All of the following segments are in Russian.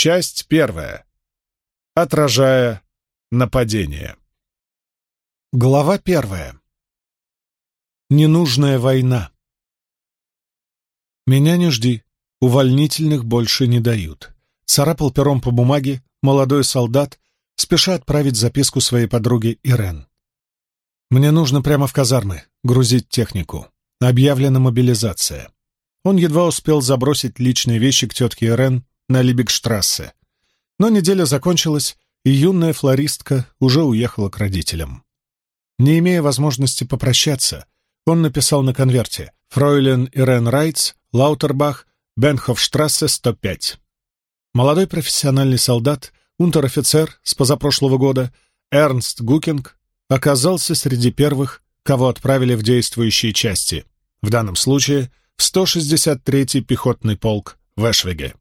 Часть 1. Отражая нападение. Глава 1. Ненужная война. «Меня не жди, увольнительных больше не дают», — царапал пером по бумаге молодой солдат, спеша отправить записку своей подруге Ирен. «Мне нужно прямо в казармы грузить технику. Объявлена мобилизация». Он едва успел забросить личные вещи к тетке Ирен на Либекштрассе. Но неделя закончилась, и юная флористка уже уехала к родителям. Не имея возможности попрощаться, он написал на конверте «Фройлен Ирен Райтс, Лаутербах, Бенхофштрассе, 105». Молодой профессиональный солдат, унтер-офицер с позапрошлого года, Эрнст Гукинг, оказался среди первых, кого отправили в действующие части, в данном случае в 163-й пехотный полк в Эшвеге.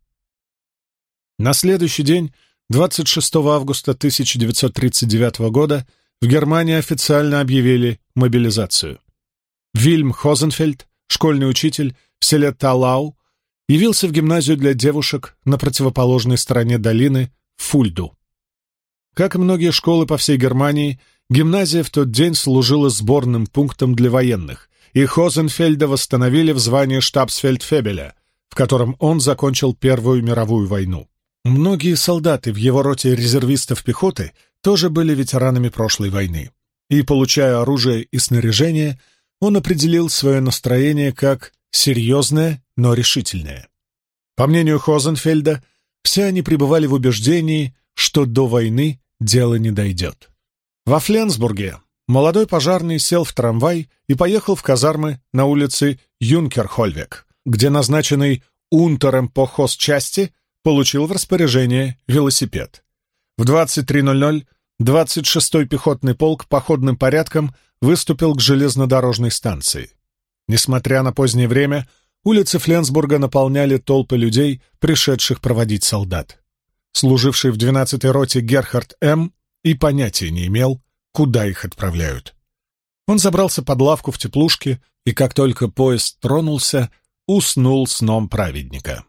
На следующий день, 26 августа 1939 года, в Германии официально объявили мобилизацию. Вильм Хозенфельд, школьный учитель в селе Талау, явился в гимназию для девушек на противоположной стороне долины Фульду. Как и многие школы по всей Германии, гимназия в тот день служила сборным пунктом для военных, и Хозенфельда восстановили в звании штабсфельдфебеля, в котором он закончил Первую мировую войну. Многие солдаты в его роте резервистов пехоты тоже были ветеранами прошлой войны, и, получая оружие и снаряжение, он определил свое настроение как серьезное, но решительное. По мнению Хозенфельда, все они пребывали в убеждении, что до войны дело не дойдет. Во Фленсбурге молодой пожарный сел в трамвай и поехал в казармы на улице Юнкерхольвек, где назначенный унтером по хозчасти получил в распоряжение велосипед. В 23:00 26-й пехотный полк походным порядком выступил к железнодорожной станции. Несмотря на позднее время, улицы Фленсбурга наполняли толпы людей, пришедших проводить солдат. Служивший в 12-й роте Герхард М. и понятия не имел, куда их отправляют. Он забрался под лавку в теплушке и, как только поезд тронулся, уснул сном праведника.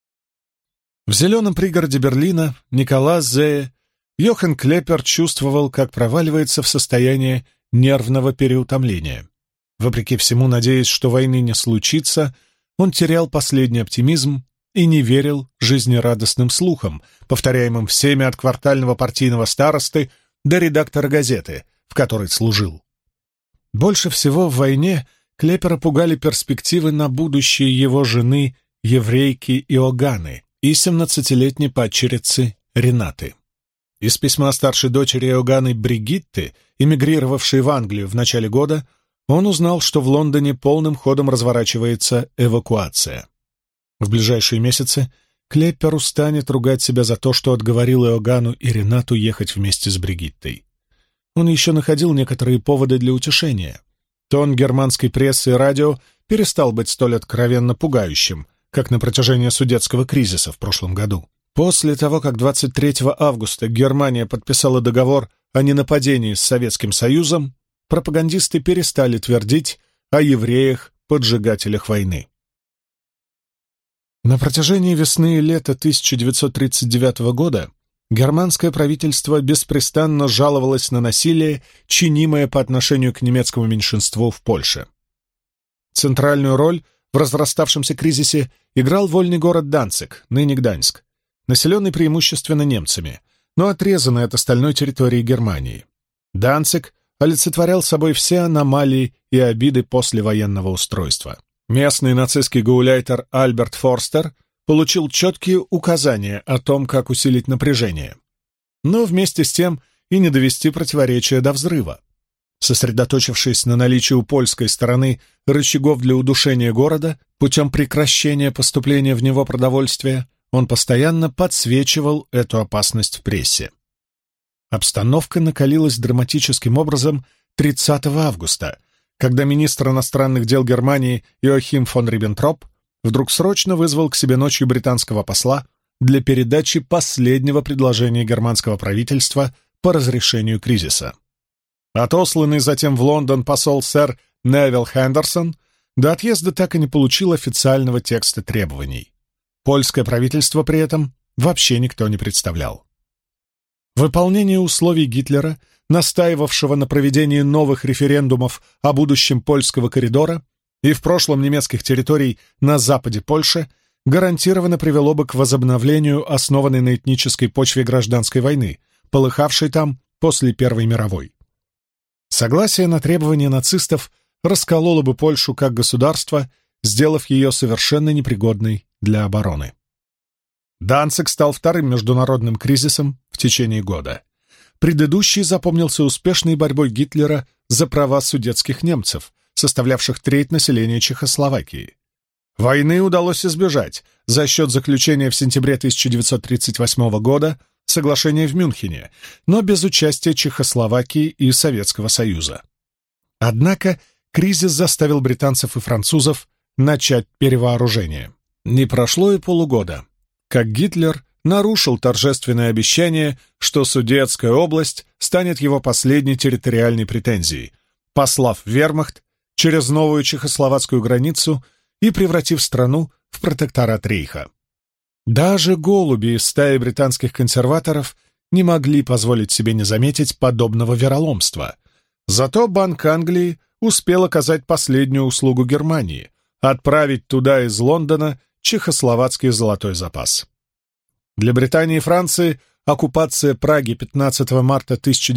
В зеленом пригороде Берлина Николас Зее Йохан Клеппер чувствовал, как проваливается в состояние нервного переутомления. Вопреки всему, надеясь, что войны не случится, он терял последний оптимизм и не верил жизнерадостным слухам, повторяемым всеми от квартального партийного старосты до редактора газеты, в которой служил. Больше всего в войне Клеппера пугали перспективы на будущее его жены, еврейки Иоганны, и 17-летней падчерицы Ренаты. Из письма старшей дочери Иоганны Бригитты, эмигрировавшей в Англию в начале года, он узнал, что в Лондоне полным ходом разворачивается эвакуация. В ближайшие месяцы Клеппер устанет ругать себя за то, что отговорил Иоганну и Ренату ехать вместе с Бригиттой. Он еще находил некоторые поводы для утешения. Тон германской прессы и радио перестал быть столь откровенно пугающим, как на протяжении Судетского кризиса в прошлом году. После того, как 23 августа Германия подписала договор о ненападении с Советским Союзом, пропагандисты перестали твердить о евреях-поджигателях войны. На протяжении весны и лета 1939 года германское правительство беспрестанно жаловалось на насилие, чинимое по отношению к немецкому меньшинству в Польше. Центральную роль в разраставшемся кризисе играл вольный город Данциг, ныне Гданьск, населенный преимущественно немцами, но отрезанный от остальной территории Германии. Данциг олицетворял собой все аномалии и обиды послевоенного устройства. Местный нацистский гауляйтер Альберт Форстер получил четкие указания о том, как усилить напряжение, но вместе с тем и не довести противоречия до взрыва. Сосредоточившись на наличии у польской стороны рычагов для удушения города путем прекращения поступления в него продовольствия, он постоянно подсвечивал эту опасность в прессе. Обстановка накалилась драматическим образом 30 августа, когда министр иностранных дел Германии Иоахим фон Риббентроп вдруг срочно вызвал к себе ночью британского посла для передачи последнего предложения германского правительства по разрешению кризиса. Отосланный затем в Лондон посол сэр Невилл Хендерсон до отъезда так и не получил официального текста требований. Польское правительство при этом вообще никто не представлял. Выполнение условий Гитлера, настаивавшего на проведении новых референдумов о будущем польского коридора и в прошлом немецких территорий на западе Польши, гарантированно привело бы к возобновлению основанной на этнической почве гражданской войны, полыхавшей там после Первой мировой. Согласие на требования нацистов раскололо бы Польшу как государство, сделав ее совершенно непригодной для обороны. Данциг стал вторым международным кризисом в течение года. Предыдущий запомнился успешной борьбой Гитлера за права судетских немцев, составлявших треть населения Чехословакии. Войны удалось избежать за счет заключения в сентябре 1938 года соглашения в Мюнхене, но без участия Чехословакии и Советского Союза. Однако кризис заставил британцев и французов начать перевооружение. Не прошло и полугода, как Гитлер нарушил торжественное обещание, что Судетская область станет его последней территориальной претензией, послав вермахт через новую чехословацкую границу и превратив страну в протекторат Рейха. Даже голуби из стаи британских консерваторов не могли позволить себе не заметить подобного вероломства. Зато Банк Англии успел оказать последнюю услугу Германии — отправить туда из Лондона чехословацкий золотой запас. Для Британии и Франции оккупация Праги 15 марта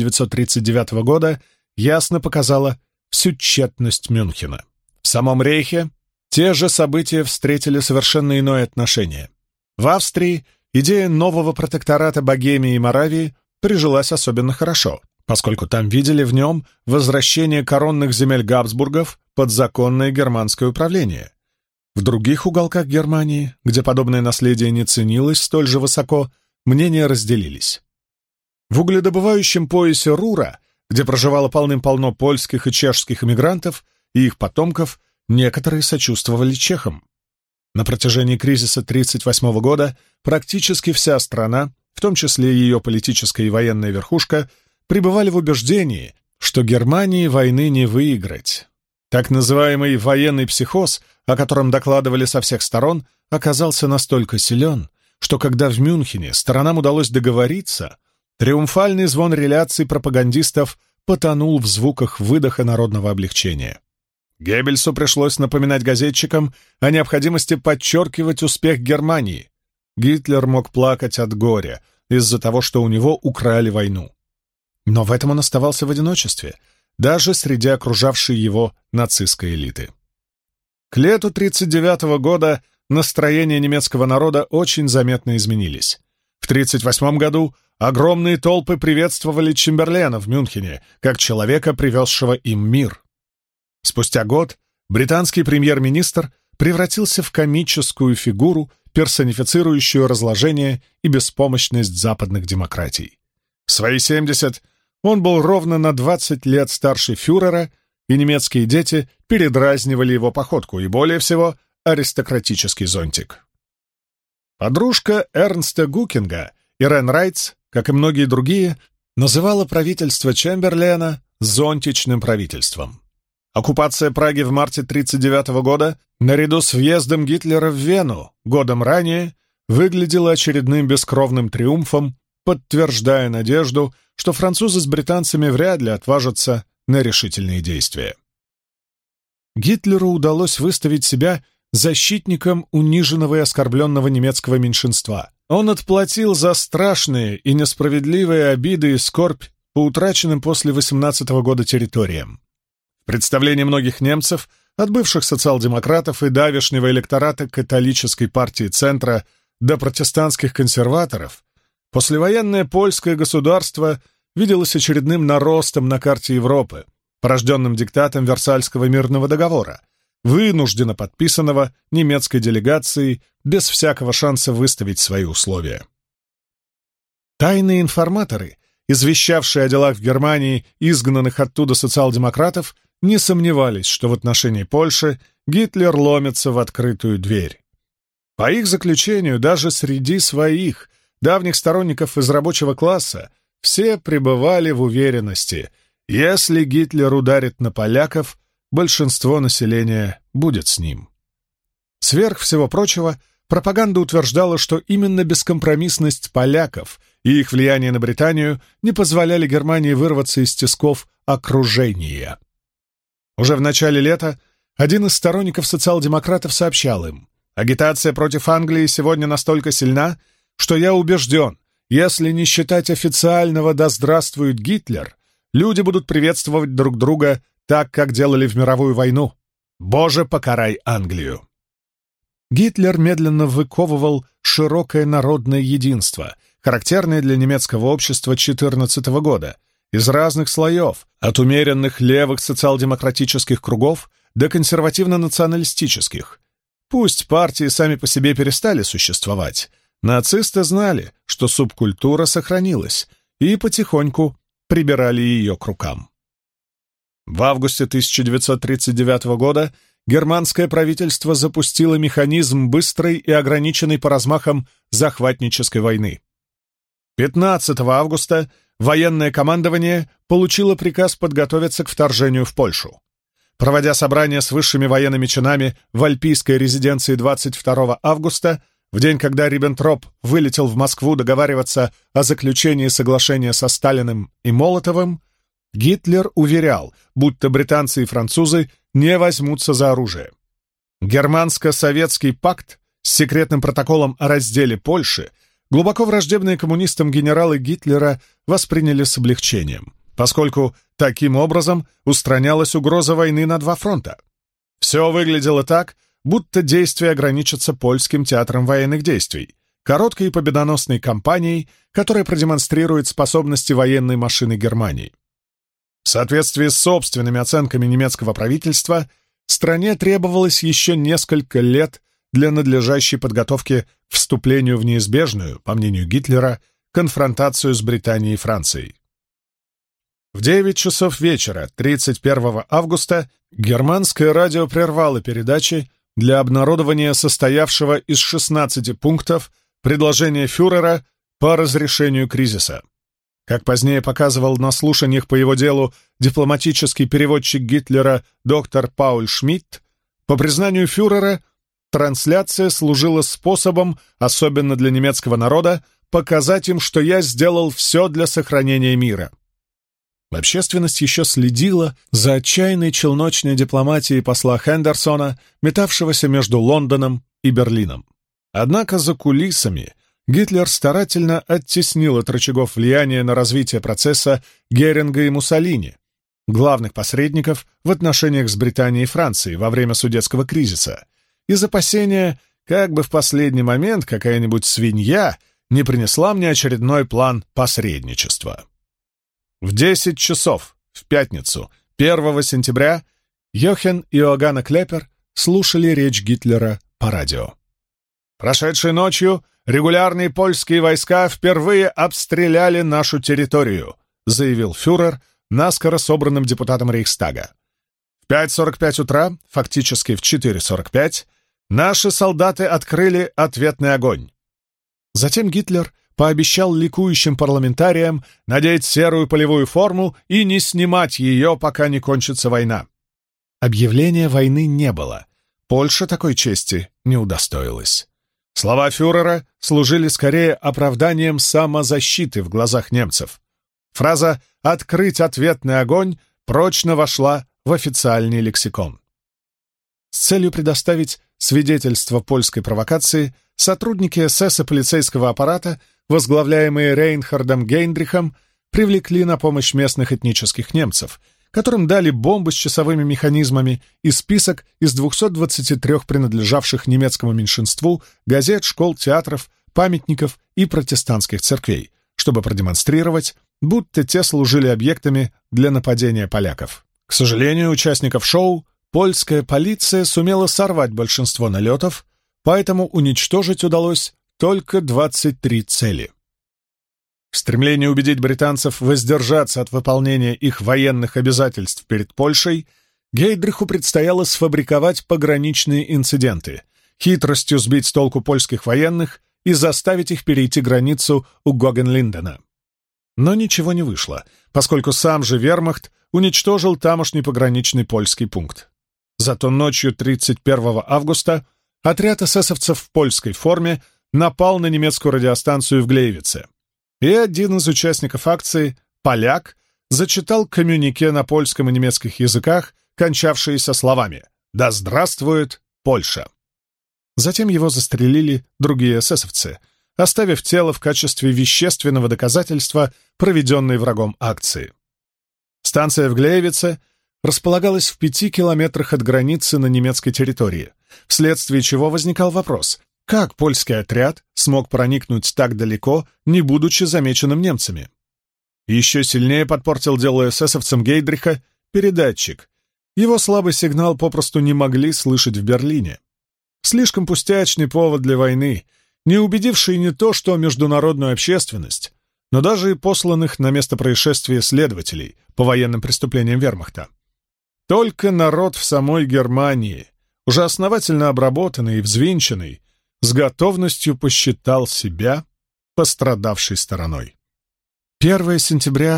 1939 года ясно показала всю тщетность Мюнхена. В самом Рейхе те же события встретили совершенно иное отношение. В Австрии идея нового протектората Богемии и Моравии прижилась особенно хорошо, поскольку там видели в нем возвращение коронных земель Габсбургов под законное германское управление. В других уголках Германии, где подобное наследие не ценилось столь же высоко, мнения разделились. В угледобывающем поясе Рура, где проживало полным-полно польских и чешских эмигрантов и их потомков, некоторые сочувствовали чехам. На протяжении кризиса 1938 года практически вся страна, в том числе ее политическая и военная верхушка, пребывали в убеждении, что Германии войны не выиграть. Так называемый военный психоз, о котором докладывали со всех сторон, оказался настолько силен, что когда в Мюнхене сторонам удалось договориться, триумфальный звон реляций пропагандистов потонул в звуках выдоха народного облегчения. Геббельсу пришлось напоминать газетчикам о необходимости подчеркивать успех Германии. Гитлер мог плакать от горя из-за того, что у него украли войну. Но в этом он оставался в одиночестве, даже среди окружавшей его нацистской элиты. К лету 1939 года настроения немецкого народа очень заметно изменились. В 1938 году огромные толпы приветствовали Чемберлена в Мюнхене как человека, привезшего им мир. Спустя год британский премьер-министр превратился в комическую фигуру, персонифицирующую разложение и беспомощность западных демократий. В свои 70 он был ровно на 20 лет старше фюрера, и немецкие дети передразнивали его походку и, более всего, аристократический зонтик. Подружка Эрнста Гукинга, Ирен Райтс, как и многие другие, называла правительство Чемберлена зонтичным правительством. Оккупация Праги в марте 1939 года, наряду с въездом Гитлера в Вену годом ранее, выглядела очередным бескровным триумфом, подтверждая надежду, что французы с британцами вряд ли отважатся на решительные действия. Гитлеру удалось выставить себя защитником униженного и оскорбленного немецкого меньшинства. Он отплатил за страшные и несправедливые обиды и скорбь по утраченным после 18 года территориям. В представлении многих немцев, от бывших социал-демократов и давешнего электората католической партии Центра до протестантских консерваторов, послевоенное польское государство виделось очередным наростом на карте Европы, порожденным диктатом Версальского мирного договора, вынужденно подписанного немецкой делегацией без всякого шанса выставить свои условия. Тайные информаторы, извещавшие о делах в Германии изгнанных оттуда социал-демократов, не сомневались, что в отношении Польши Гитлер ломится в открытую дверь. По их заключению, даже среди своих, давних сторонников из рабочего класса, все пребывали в уверенности, если Гитлер ударит на поляков, большинство населения будет с ним. Сверх всего прочего, Пропаганда утверждала, что именно бескомпромиссность поляков и их влияние на Британию не позволяли Германии вырваться из тисков окружения. Уже в начале лета один из сторонников социал-демократов сообщал им: «Агитация против Англии сегодня настолько сильна, что я убежден, если не считать официального «Да здравствует Гитлер», люди будут приветствовать друг друга так, как делали в мировую войну. Боже, покарай Англию!» Гитлер медленно выковывал широкое народное единство, характерное для немецкого общества 14 года, из разных слоев, от умеренных левых социал-демократических кругов до консервативно-националистических. Пусть партии сами по себе перестали существовать, нацисты знали, что субкультура сохранилась, и потихоньку прибирали ее к рукам. В августе 1939 года германское правительство запустило механизм быстрой и ограниченной по размахам захватнической войны. 15 августа военное командование получило приказ подготовиться к вторжению в Польшу. Проводя собрание с высшими военными чинами в альпийской резиденции 22 августа, в день, когда Риббентроп вылетел в Москву договариваться о заключении соглашения со Сталиным и Молотовым, Гитлер уверял, будто британцы и французы не возьмутся за оружие. Германско-советский пакт с секретным протоколом о разделе Польши глубоко враждебные коммунистам генералы Гитлера восприняли с облегчением, поскольку таким образом устранялась угроза войны на два фронта. Все выглядело так, будто действия ограничатся польским театром военных действий, короткой и победоносной кампанией, которая продемонстрирует способности военной машины Германии. В соответствии с собственными оценками немецкого правительства, стране требовалось еще несколько лет для надлежащей подготовки к вступлению в неизбежную, по мнению Гитлера, конфронтацию с Британией и Францией. В 9 часов вечера 31 августа германское радио прервало передачи для обнародования состоявшего из 16 пунктов предложения фюрера по разрешению кризиса. Как позднее показывал на слушаниях по его делу дипломатический переводчик Гитлера доктор Пауль Шмидт, по признанию фюрера, трансляция служила способом, особенно для немецкого народа, показать им, что я сделал все для сохранения мира. Общественность еще следила за отчаянной челночной дипломатией посла Хендерсона, метавшегося между Лондоном и Берлином. Однако за кулисами Гитлер старательно оттеснил от рычагов влияния на развитие процесса Геринга и Муссолини, главных посредников в отношениях с Британией и Францией во время Судетского кризиса, из опасения, как бы в последний момент какая-нибудь свинья не принесла мне очередной план посредничества. В 10 часов в пятницу, 1 сентября, Йохен и Иоганна Клеппер слушали речь Гитлера по радио. «Прошедшей ночью регулярные польские войска впервые обстреляли нашу территорию», заявил фюрер наскоро собранным депутатам Рейхстага. В 5:45 утра, фактически в 4:45, наши солдаты открыли ответный огонь. Затем Гитлер пообещал ликующим парламентариям надеть серую полевую форму и не снимать ее, пока не кончится война. Объявления войны не было. Польша такой чести не удостоилась. Слова фюрера служили скорее оправданием самозащиты в глазах немцев. Фраза «открыть ответный огонь» прочно вошла в официальный лексикон. С целью предоставить свидетельство польской провокации сотрудники СС и полицейского аппарата, возглавляемые Рейнхардом Гейндрихом, привлекли на помощь местных этнических немцев, которым дали бомбы с часовыми механизмами и список из 223 принадлежавших немецкому меньшинству газет, школ, театров, памятников и протестантских церквей, чтобы продемонстрировать, будто те служили объектами для нападения поляков. К сожалению, участников шоу польская полиция сумела сорвать большинство налетов, поэтому уничтожить удалось только 23 цели. В стремлении убедить британцев воздержаться от выполнения их военных обязательств перед Польшей, Гейдриху предстояло сфабриковать пограничные инциденты, хитростью сбить с толку польских военных и заставить их перейти границу у Гогенлиндена. Но ничего не вышло, поскольку сам же вермахт уничтожил тамошний пограничный польский пункт. Зато ночью 31 августа отряд эсэсовцев в польской форме напал на немецкую радиостанцию в Глейвице. И один из участников акции, поляк, зачитал коммюнике на польском и немецких языках, кончавшиеся словами «Да здравствует Польша!». Затем его застрелили другие эсэсовцы, оставив тело в качестве вещественного доказательства проведенной врагом акции. Станция в Глейвице располагалась в 5 километрах от границы на немецкой территории, вследствие чего возникал вопрос, как польский отряд смог проникнуть так далеко, не будучи замеченным немцами. Еще сильнее подпортил дело эсэсовцам Гейдриха передатчик. Его слабый сигнал попросту не могли слышать в Берлине. Слишком пустячный повод для войны, не убедивший не то что международную общественность, но даже и посланных на место происшествия следователей по военным преступлениям вермахта. Только народ в самой Германии, уже основательно обработанный и взвинченный, с готовностью посчитал себя пострадавшей стороной. 1 сентября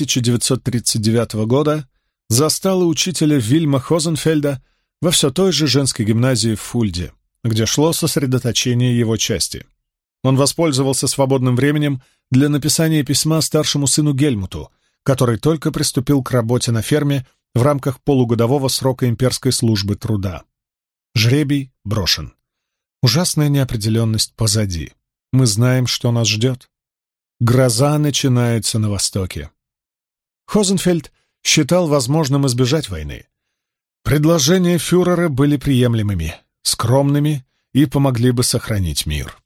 1939 года застало учителя Вильма Хозенфельда во все той же женской гимназии в Фульде, где шло сосредоточение его части. Он воспользовался свободным временем для написания письма старшему сыну Гельмуту, который только приступил к работе на ферме в рамках полугодового срока имперской службы труда. Жребий брошен. Ужасная неопределенность позади. Мы знаем, что нас ждет. Гроза начинается на востоке. Хозенфельд считал возможным избежать войны. Предложения фюрера были приемлемыми, скромными и помогли бы сохранить мир.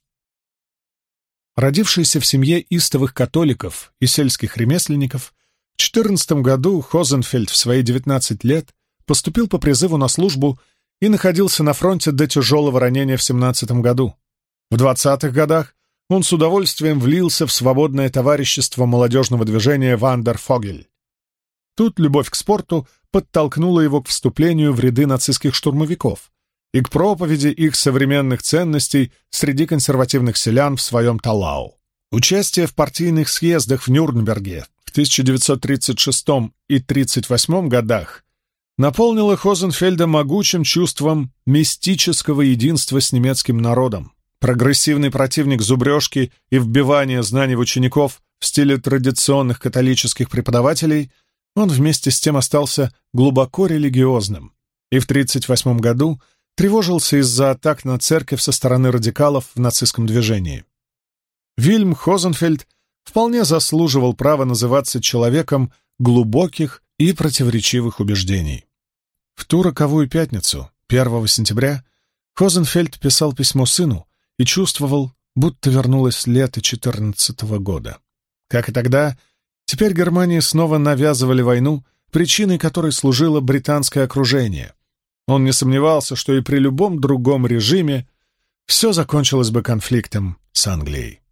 Родившийся в семье истовых католиков и сельских ремесленников, в 14 году Хозенфельд в свои 19 лет поступил по призыву на службу и находился на фронте до тяжелого ранения в 17 году. В 20-х годах он с удовольствием влился в свободное товарищество молодежного движения «Вандерфогель». Тут любовь к спорту подтолкнула его к вступлению в ряды нацистских штурмовиков и к проповеди их современных ценностей среди консервативных селян в своем Талау. Участие в партийных съездах в Нюрнберге в 1936 и 1938 годах наполнило Хозенфельда могучим чувством мистического единства с немецким народом. Прогрессивный противник зубрежки и вбивания знаний в учеников в стиле традиционных католических преподавателей, он вместе с тем остался глубоко религиозным и в 1938 году тревожился из-за атак на церковь со стороны радикалов в нацистском движении. Вильм Хозенфельд вполне заслуживал права называться человеком глубоких и противоречивых убеждений. В ту роковую пятницу, 1 сентября, Хозенфельд писал письмо сыну и чувствовал, будто вернулось лето 14 года. Как и тогда, теперь Германии снова навязывали войну, причиной которой служило британское окружение. Он не сомневался, что и при любом другом режиме все закончилось бы конфликтом с Англией.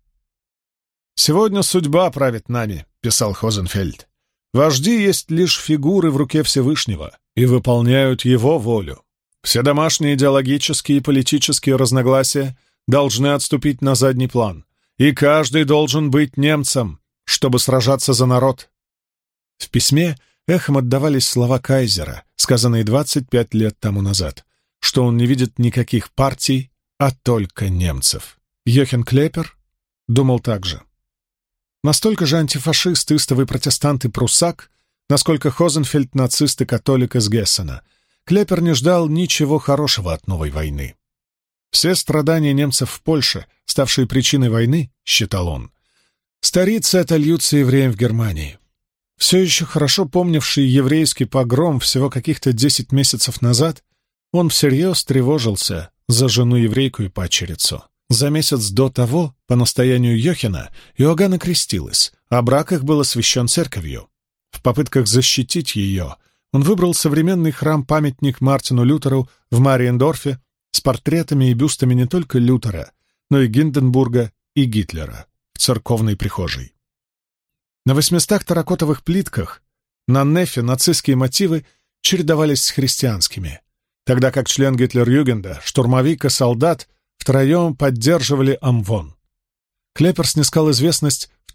«Сегодня судьба правит нами», — писал Хозенфельд. «Вожди есть лишь фигуры в руке Всевышнего и выполняют его волю. Все домашние идеологические и политические разногласия должны отступить на задний план, и каждый должен быть немцем, чтобы сражаться за народ». В письме эхом отдавались слова кайзера, сказанные 25 лет тому назад, что он не видит никаких партий, а только немцев. Йохен Клеппер думал так же. Настолько же антифашист, истовый протестант и пруссак, насколько Хозенфельд нацист и католик из Гессена, Клеппер не ждал ничего хорошего от новой войны. Все страдания немцев в Польше, ставшие причиной войны, считал он, старицы отольются евреям в Германии. Все еще хорошо помнивший еврейский погром всего каких-то 10 месяцев назад, он всерьез тревожился за жену-еврейку и падчерицу. За месяц до того, по настоянию Йохена, Иоганна крестилась, а брак их был освящен церковью. В попытках защитить ее он выбрал современный храм-памятник Мартину Лютеру в Мариендорфе с портретами и бюстами не только Лютера, но и Гинденбурга и Гитлера в церковной прихожей. На 800 терракотовых плитках на нефе нацистские мотивы чередовались с христианскими, тогда как член Гитлер-Югенда, штурмовик и солдат втроем поддерживали Амвон. Клеппер снискал известность в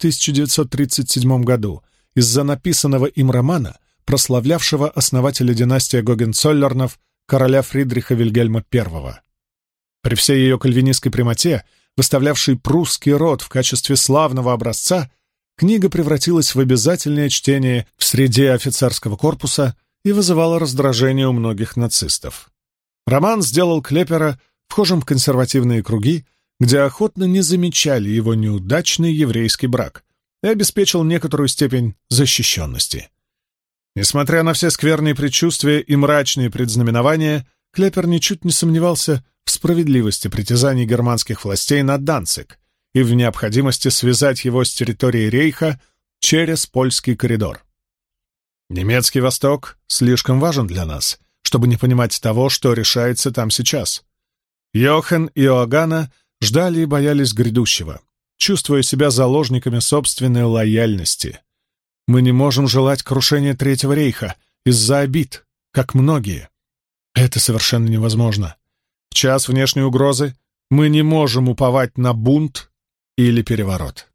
1937 году из-за написанного им романа, прославлявшего основателя династии Гогенцоллернов, короля Фридриха Вильгельма I. При всей ее кальвинистской прямоте, выставлявшей прусский род в качестве славного образца, книга превратилась в обязательное чтение в среде офицерского корпуса и вызывала раздражение у многих нацистов. Роман сделал Клеппера вхожим в консервативные круги, где охотно не замечали его неудачный еврейский брак, и обеспечил некоторую степень защищенности. Несмотря на все скверные предчувствия и мрачные предзнаменования, Клеппер ничуть не сомневался в справедливости притязаний германских властей на Данциг и в необходимости связать его с территорией Рейха через польский коридор. «Немецкий Восток слишком важен для нас, чтобы не понимать того, что решается там сейчас». Йохан и Иоганна ждали и боялись грядущего, чувствуя себя заложниками собственной лояльности. «Мы не можем желать крушения Третьего рейха из-за обид, как многие. Это совершенно невозможно. В час внешней угрозы мы не можем уповать на бунт или переворот».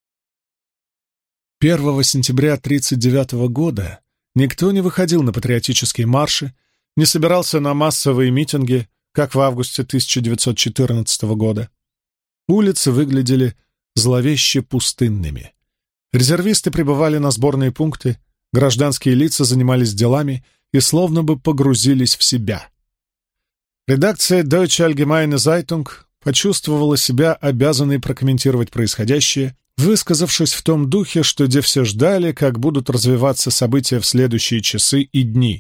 1 сентября 1939 года никто не выходил на патриотические марши, не собирался на массовые митинги, как в августе 1914 года. Улицы выглядели зловеще пустынными. Резервисты прибывали на сборные пункты, гражданские лица занимались делами и словно бы погрузились в себя. Редакция Deutsche Allgemeine Zeitung почувствовала себя обязанной прокомментировать происходящее, высказавшись в том духе, что где все ждали, как будут развиваться события в следующие часы и дни.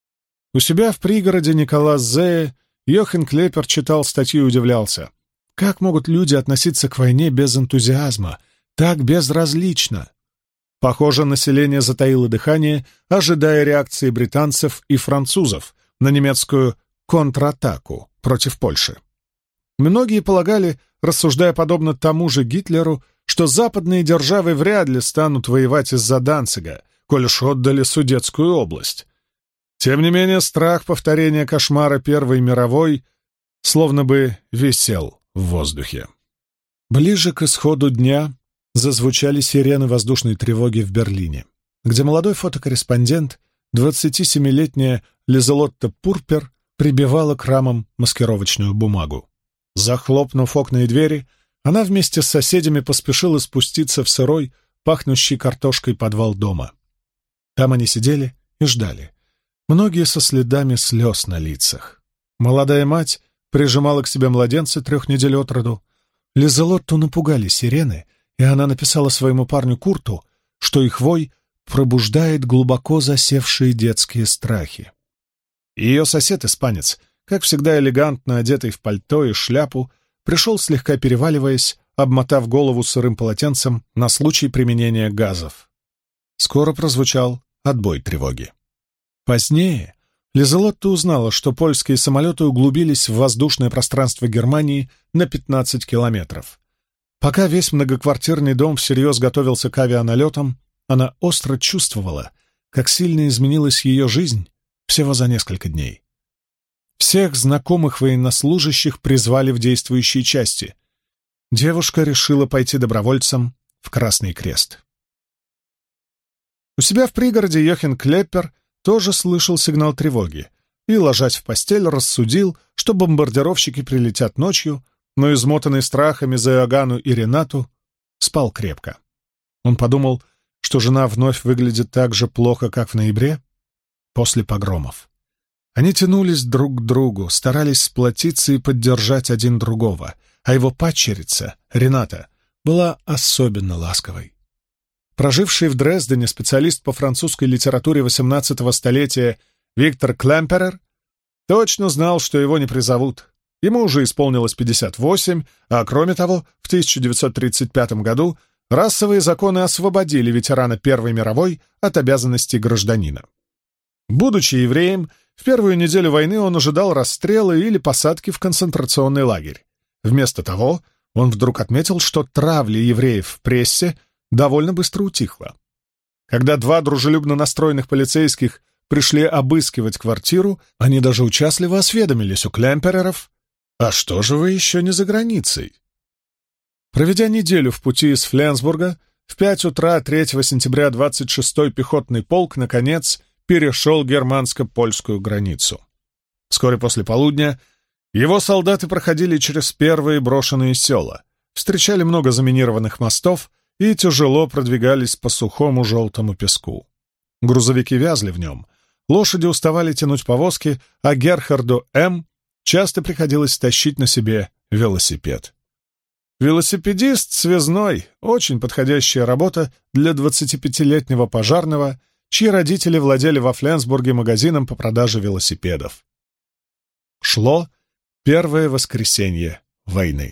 У себя в пригороде Николас-Зее Йохан Клеппер читал статью и удивлялся. Как могут люди относиться к войне без энтузиазма, так безразлично? Похоже, население затаило дыхание, ожидая реакции британцев и французов на немецкую контратаку против Польши. Многие полагали, рассуждая подобно тому же Гитлеру, что западные державы вряд ли станут воевать из-за Данцига, коль уж отдали Судетскую область. Тем не менее, страх повторения кошмара Первой мировой словно бы висел в воздухе. Ближе к исходу дня зазвучали сирены воздушной тревоги в Берлине, где молодой фотокорреспондент, 27-летняя Лизелотта Пурпер, прибивала к рамам маскировочную бумагу. Захлопнув окна и двери, она вместе с соседями поспешила спуститься в сырой, пахнущий картошкой подвал дома. Там они сидели и ждали, многие со следами слез на лицах. Молодая мать прижимала к себе младенца 3 недель от роду. Лизелотту напугали сирены, и она написала своему парню Курту, что их вой пробуждает глубоко засевшие детские страхи. Ее сосед-испанец, как всегда элегантно одетый в пальто и шляпу, пришел слегка переваливаясь, обмотав голову сырым полотенцем на случай применения газов. Скоро прозвучал отбой тревоги. Позднее Лизелотта узнала, что польские самолеты углубились в воздушное пространство Германии на 15 километров. Пока весь многоквартирный дом всерьез готовился к авианалетам, она остро чувствовала, как сильно изменилась ее жизнь всего за несколько дней. Всех знакомых военнослужащих призвали в действующие части. Девушка решила пойти добровольцем в Красный Крест. У себя в пригороде Йохан Клеппер тоже слышал сигнал тревоги и, ложась в постель, рассудил, что бомбардировщики прилетят ночью, но, измотанный страхами за Иоганну и Ренату, спал крепко. Он подумал, что жена вновь выглядит так же плохо, как в ноябре, после погромов. Они тянулись друг к другу, старались сплотиться и поддержать один другого, а его падчерица, Рената, была особенно ласковой. Проживший в Дрездене специалист по французской литературе XVIII столетия Виктор Клемперер точно знал, что его не призовут. Ему уже исполнилось 58, а кроме того, в 1935 году расовые законы освободили ветерана Первой мировой от обязанностей гражданина. Будучи евреем, в первую неделю войны он ожидал расстрела или посадки в концентрационный лагерь. Вместо того, он вдруг отметил, что травля евреев в прессе довольно быстро утихла. Когда 2 дружелюбно настроенных полицейских пришли обыскивать квартиру, они даже участливо осведомились у Клемпереров: «А что же вы еще не за границей?» Проведя неделю в пути из Фленсбурга, в 5 утра 3 сентября 26-й пехотный полк, наконец, перешел германско-польскую границу. Вскоре после полудня Его солдаты проходили через первые брошенные села, встречали много заминированных мостов и тяжело продвигались по сухому желтому песку. Грузовики вязли в нем, лошади уставали тянуть повозки, а Герхарду М. часто приходилось тащить на себе велосипед. Велосипедист связной — очень подходящая работа для 25-летнего пожарного, чьи родители владели во Фленсбурге магазином по продаже велосипедов. Шло первое воскресенье войны.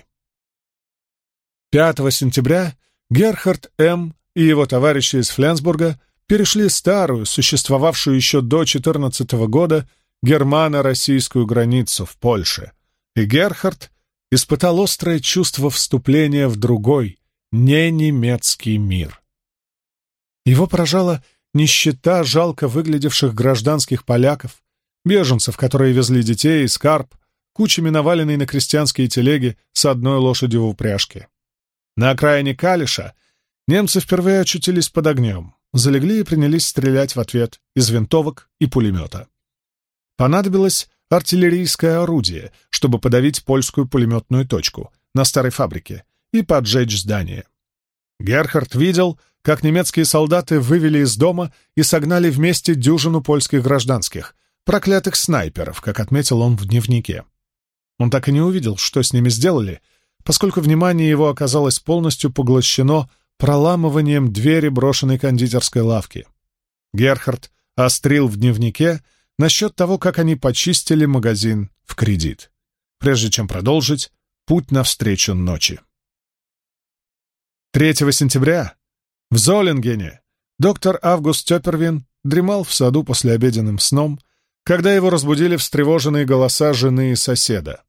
5 сентября Герхард М. и его товарищи из Фленсбурга перешли старую, существовавшую еще до 14 года, германо-российскую границу в Польше, и Герхард испытал острое чувство вступления в другой, не немецкий мир. Его поражала нищета жалко выглядевших гражданских поляков, беженцев, которые везли детей и скарб, кучами наваленной на крестьянские телеги с одной лошадью в упряжке. На окраине Калиша немцы впервые очутились под огнем, залегли и принялись стрелять в ответ из винтовок и пулемета. Понадобилось артиллерийское орудие, чтобы подавить польскую пулеметную точку на старой фабрике и поджечь здание. Герхард видел, как немецкие солдаты вывели из дома и согнали вместе дюжину польских гражданских, проклятых снайперов, как отметил он в дневнике. Он так и не увидел, что с ними сделали, поскольку внимание его оказалось полностью поглощено проламыванием двери брошенной кондитерской лавки. Герхард острил в дневнике насчет того, как они почистили магазин в кредит, прежде чем продолжить путь навстречу ночи. 3 сентября в Золингене доктор Август Тёпервин дремал в саду послеобеденным сном, когда его разбудили встревоженные голоса жены и соседа.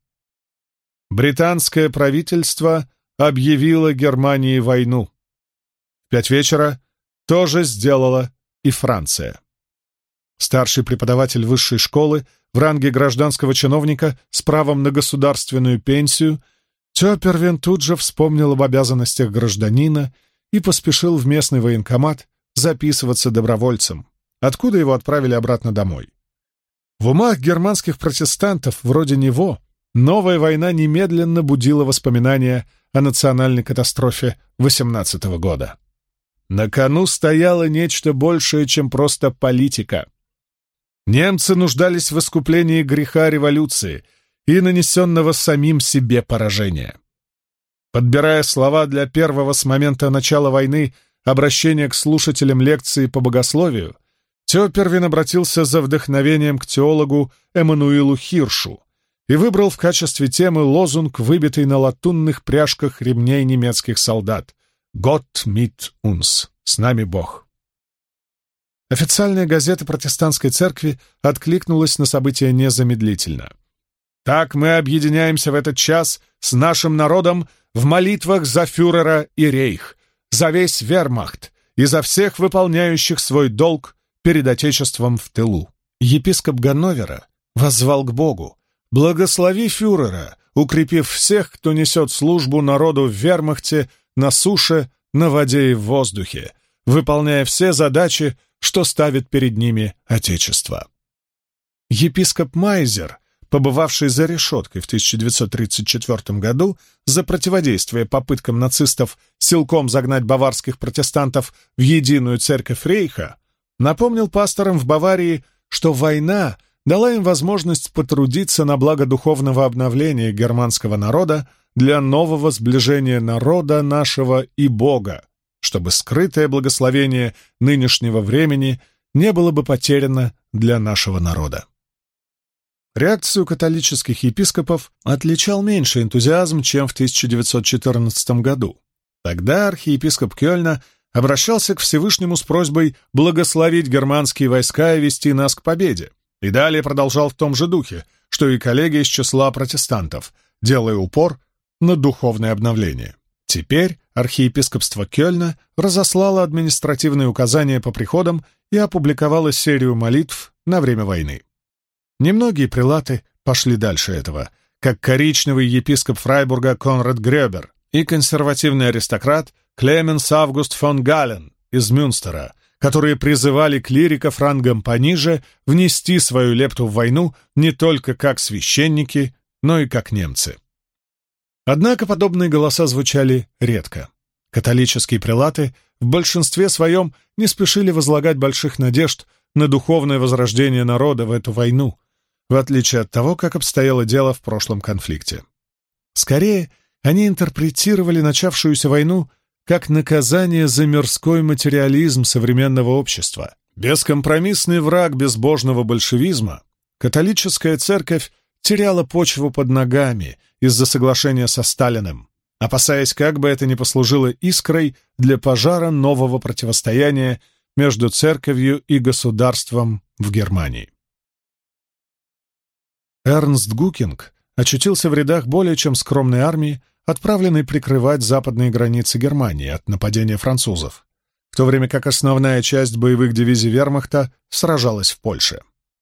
Британское правительство объявило Германии войну. В 5 вечера то же сделала и Франция. Старший преподаватель высшей школы в ранге гражданского чиновника с правом на государственную пенсию, Тёпервин тут же вспомнил об обязанностях гражданина и поспешил в местный военкомат записываться добровольцем, откуда его отправили обратно домой. В умах германских протестантов вроде него новая война немедленно будила воспоминания о национальной катастрофе 18-го года. На кону стояло нечто большее, чем просто политика. Немцы нуждались в искуплении греха революции и нанесенного самим себе поражения. Подбирая слова для первого с момента начала войны обращения к слушателям лекции по богословию, Тёпервин обратился за вдохновением к теологу Эммануилу Хиршу и выбрал в качестве темы лозунг, выбитый на латунных пряжках ремней немецких солдат: «Gott mit uns» — «С нами Бог». Официальная газета протестантской церкви откликнулась на события незамедлительно. «Так мы объединяемся в этот час с нашим народом в молитвах за фюрера и рейх, за весь вермахт и за всех выполняющих свой долг перед Отечеством в тылу». Епископ Ганновера воззвал к Богу: «Благослови фюрера, укрепив всех, кто несет службу народу в вермахте, на суше, на воде и в воздухе, выполняя все задачи, что ставит перед ними Отечество». Епископ Майзер, побывавший за решеткой в 1934 году за противодействие попыткам нацистов силком загнать баварских протестантов в единую церковь Рейха, напомнил пасторам в Баварии, что война дала им возможность потрудиться на благо духовного обновления германского народа для нового сближения народа нашего и Бога, чтобы скрытое благословение нынешнего времени не было бы потеряно для нашего народа. Реакцию католических епископов отличал меньший энтузиазм, чем в 1914 году. Тогда архиепископ Кёльна обращался к Всевышнему с просьбой благословить германские войска и вести нас к победе, и далее продолжал в том же духе, что и коллеги из числа протестантов, делая упор на духовное обновление. Теперь архиепископство Кёльна разослало административные указания по приходам и опубликовало серию молитв на время войны. Немногие прелаты пошли дальше этого, как коричневый епископ Фрайбурга Конрад Грёбер и консервативный аристократ Клеменс Август фон Гален из Мюнстера, которые призывали клириков рангом пониже внести свою лепту в войну не только как священники, но и как немцы. Однако подобные голоса звучали редко. Католические прелаты в большинстве своем не спешили возлагать больших надежд на духовное возрождение народа в эту войну, в отличие от того, как обстояло дело в прошлом конфликте. Скорее, они интерпретировали начавшуюся войну как наказание за мирской материализм современного общества. Бескомпромиссный враг безбожного большевизма, католическая церковь теряла почву под ногами из-за соглашения со Сталиным, опасаясь, как бы это ни послужило искрой для пожара нового противостояния между церковью и государством в Германии. Эрнст Гукинг очутился в рядах более чем скромной армии, отправленной прикрывать западные границы Германии от нападения французов, в то время как основная часть боевых дивизий вермахта сражалась в Польше.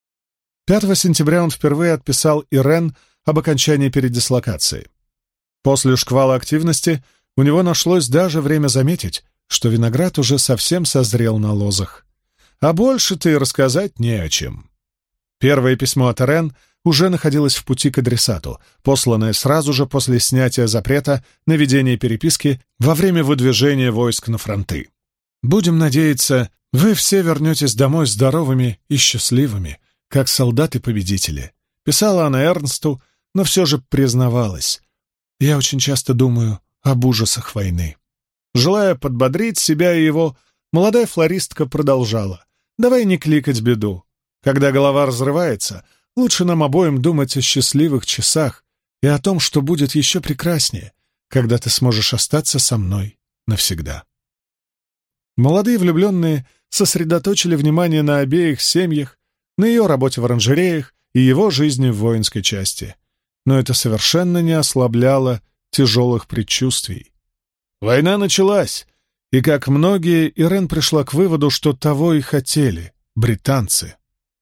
5 сентября он впервые отписал Ирен об окончании передислокации. После шквала активности у него нашлось даже время заметить, что виноград уже совсем созрел на лозах. А больше-то и рассказать не о чем. Первое письмо от Ирен уже находилось в пути к адресату, посланное сразу же после снятия запрета на ведение переписки во время выдвижения войск на фронты. «Будем надеяться, вы все вернетесь домой здоровыми и счастливыми, как солдаты-победители», — писала она Эрнсту, но все же признавалась. «Я очень часто думаю об ужасах войны». Желая подбодрить себя и его, молодая флористка продолжала. «Давай не кликать беду. Когда голова разрывается, лучше нам обоим думать о счастливых часах и о том, что будет еще прекраснее, когда ты сможешь остаться со мной навсегда». Молодые влюбленные сосредоточили внимание на обеих семьях, на ее работе в оранжереях и его жизни в воинской части. Но это совершенно не ослабляло тяжелых предчувствий. Война началась, и, как многие, Ирен пришла к выводу, что того и хотели британцы.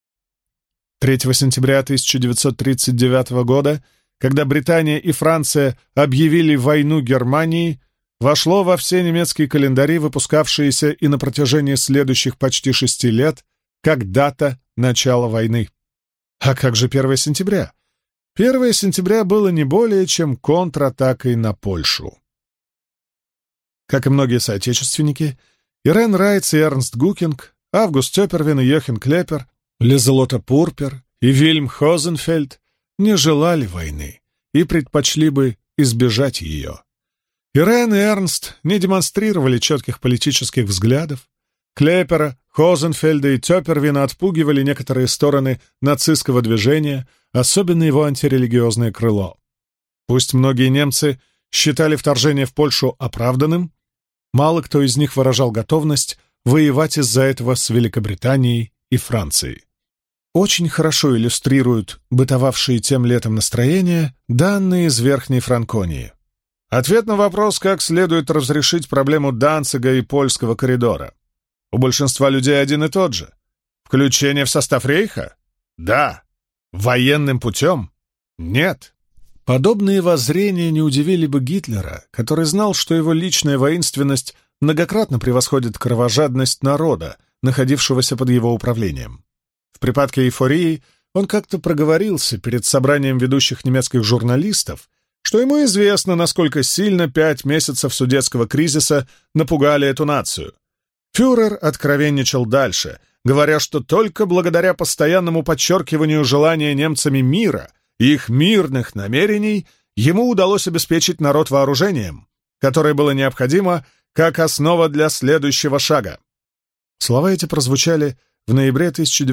3 сентября 1939 года, когда Британия и Франция объявили войну Германии, вошло во все немецкие календари, выпускавшиеся и на протяжении следующих почти 6 лет, как дата начала войны. А как же 1 сентября? 1 сентября было не более чем контратакой на Польшу. Как и многие соотечественники, Ирен Райц и Эрнст Гукинг, Август Тёпервин и Йохен Клеппер, Лизелота Пурпер и Вильм Хозенфельд не желали войны и предпочли бы избежать ее. Ирен и Эрнст не демонстрировали четких политических взглядов. Клеппера, Хозенфельда и Тёпервина отпугивали некоторые стороны нацистского движения, особенно его антирелигиозное крыло. Пусть многие немцы считали вторжение в Польшу оправданным, мало кто из них выражал готовность воевать из-за этого с Великобританией и Францией. Очень хорошо иллюстрируют бытовавшие тем летом настроения данные из Верхней Франконии. Ответ на вопрос, как следует разрешить проблему Данцига и польского коридора. У большинства людей один и тот же. Включение в состав рейха? Да. Военным путем? Нет. Подобные воззрения не удивили бы Гитлера, который знал, что его личная воинственность многократно превосходит кровожадность народа, находившегося под его управлением. В припадке эйфории он как-то проговорился перед собранием ведущих немецких журналистов, что ему известно, насколько сильно 5 месяцев судетского кризиса напугали эту нацию. Фюрер откровенничал дальше, говоря, что только благодаря постоянному подчеркиванию желания немцами мира и их мирных намерений ему удалось обеспечить народ вооружением, которое было необходимо как основа для следующего шага. Слова эти прозвучали в ноябре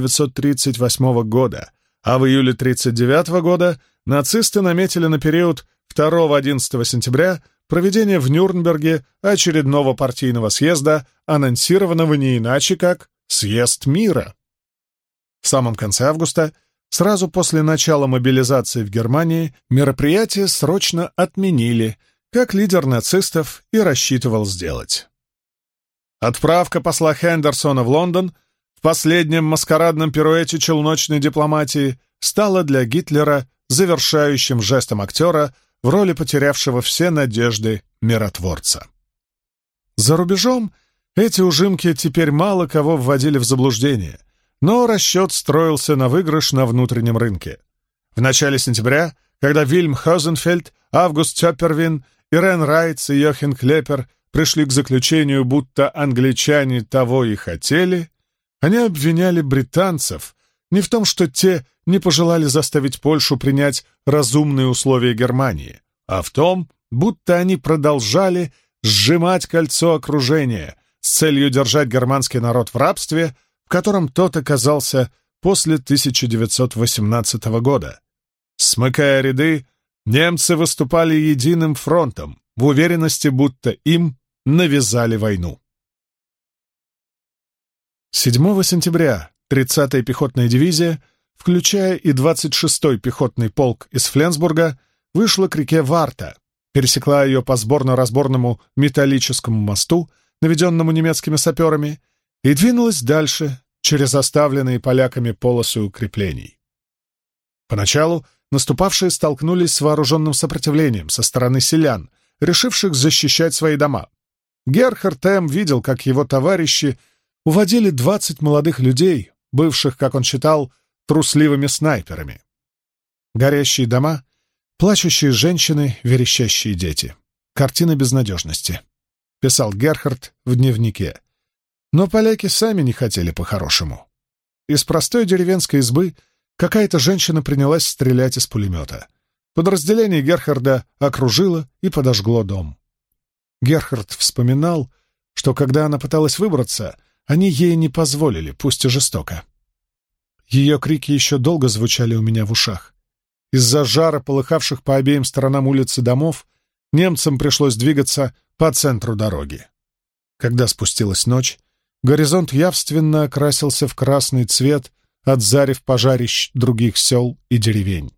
1938 года, а в июле 1939 года нацисты наметили на период 2-11 сентября проведение в Нюрнберге очередного партийного съезда, анонсированного не иначе как «Съезд мира». В самом конце августа, сразу после начала мобилизации в Германии, мероприятие срочно отменили, как лидер нацистов и рассчитывал сделать. Отправка посла Хендерсона в Лондон в последнем маскарадном пируэте челночной дипломатии стала для Гитлера завершающим жестом актера в роли потерявшего все надежды миротворца. За рубежом эти ужимки теперь мало кого вводили в заблуждение, но расчет строился на выигрыш на внутреннем рынке. В начале сентября, когда Вильм Хозенфельд, Август Цёпервин, Ирен Райтс и Йохен Клеппер пришли к заключению, будто англичане того и хотели, они обвиняли британцев не в том, что те не пожелали заставить Польшу принять разумные условия Германии, а в том, будто они продолжали сжимать кольцо окружения с целью держать германский народ в рабстве, в котором тот оказался после 1918 года. Смыкая ряды, немцы выступали единым фронтом в уверенности, будто им навязали войну. 7 сентября 30-я пехотная дивизия, включая и 26-й пехотный полк из Фленсбурга, вышла к реке Варта, пересекла ее по сборно-разборному металлическому мосту, наведенному немецкими саперами, и двинулась дальше через оставленные поляками полосы укреплений. Поначалу наступавшие столкнулись с вооруженным сопротивлением со стороны селян, решивших защищать свои дома. Герхард М. видел, как его товарищи уводили 20 молодых людей, бывших, как он считал, трусливыми снайперами. Горящие дома, плачущие женщины, верещащие дети. Картина безнадежности, писал Герхард в дневнике. Но поляки сами не хотели по-хорошему. Из простой деревенской избы какая-то женщина принялась стрелять из пулемета. Подразделение Герхарда окружило и подожгло дом. Герхард вспоминал, что когда она пыталась выбраться, они ей не позволили, пусть и жестоко. Ее крики еще долго звучали у меня в ушах. Из-за жара, полыхавших по обеим сторонам улицы домов, немцам пришлось двигаться по центру дороги. Когда спустилась ночь, горизонт явственно окрасился в красный цвет от зарев пожарищ других сел и деревень.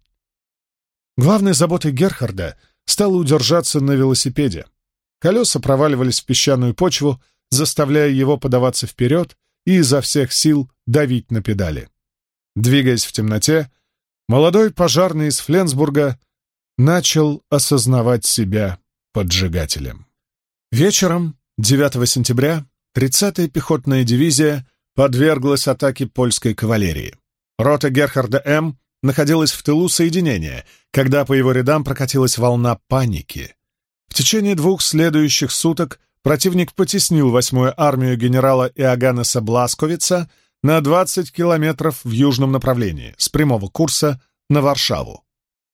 Главной заботой Герхарда стало удержаться на велосипеде. Колеса проваливались в песчаную почву, заставляя его подаваться вперед и изо всех сил давить на педали. Двигаясь в темноте, молодой пожарный из Фленсбурга начал осознавать себя поджигателем. Вечером 9 сентября 30-я пехотная дивизия подверглась атаке польской кавалерии. Рота Герхарда М. находилась в тылу соединения, когда по его рядам прокатилась волна паники. В течение 2 следующих суток противник потеснил 8-ю армию генерала Иоганнеса Бласковица на 20 километров в южном направлении, с прямого курса на Варшаву.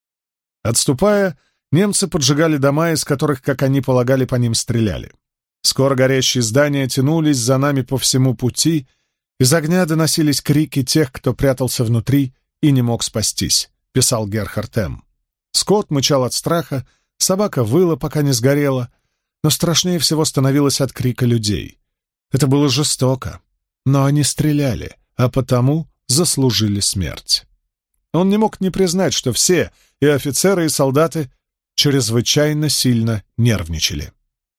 Отступая, немцы поджигали дома, из которых, как они полагали, по ним стреляли. Скоро горящие здания тянулись за нами по всему пути, из огня доносились крики тех, кто прятался внутри и не мог спастись, писал Герхард М. Скот мычал от страха, собака выла, пока не сгорела, но страшнее всего становилось от крика людей. Это было жестоко, но они стреляли, а потому заслужили смерть. Он не мог не признать, что все, и офицеры, и солдаты, чрезвычайно сильно нервничали.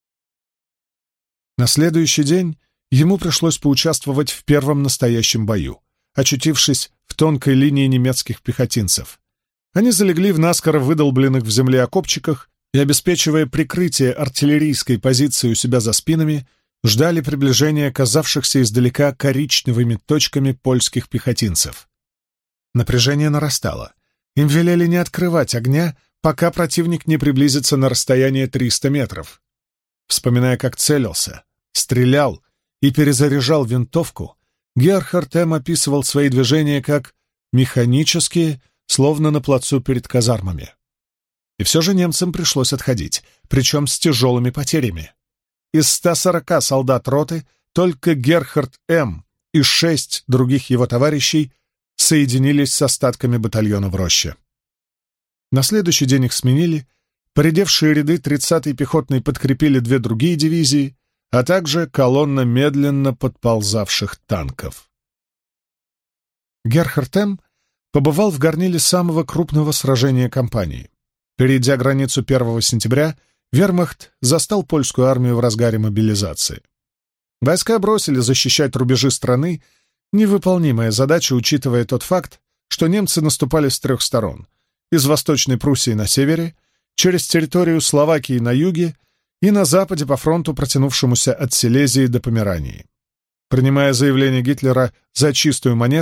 На следующий день ему пришлось поучаствовать в первом настоящем бою, очутившись в тонкой линии немецких пехотинцев. Они залегли в наскоро выдолбленных в земле окопчиках и, обеспечивая прикрытие артиллерийской позиции у себя за спинами, ждали приближения казавшихся издалека коричневыми точками польских пехотинцев. Напряжение нарастало. Им велели не открывать огня, пока противник не приблизится на расстояние 300 метров. Вспоминая, как целился, стрелял и перезаряжал винтовку, Герхард М. описывал свои движения как механические, словно на плацу перед казармами. И все же немцам пришлось отходить, причем с тяжелыми потерями. Из 140 солдат роты только Герхард М. и 6 других его товарищей соединились с остатками батальона в роще. На следующий день их сменили, поредевшие ряды 30-й пехотной подкрепили 2 другие дивизии, а также колонна медленно подползавших танков. Герхард М. побывал в горниле самого крупного сражения кампании. Перейдя границу 1 сентября, вермахт застал польскую армию в разгаре мобилизации. Войска бросили защищать рубежи страны, невыполнимая задача, учитывая тот факт, что немцы наступали с 3 сторон — из Восточной Пруссии на севере, через территорию Словакии на юге и на западе по фронту, протянувшемуся от Силезии до Померании. Принимая заявление Гитлера за чистую монету,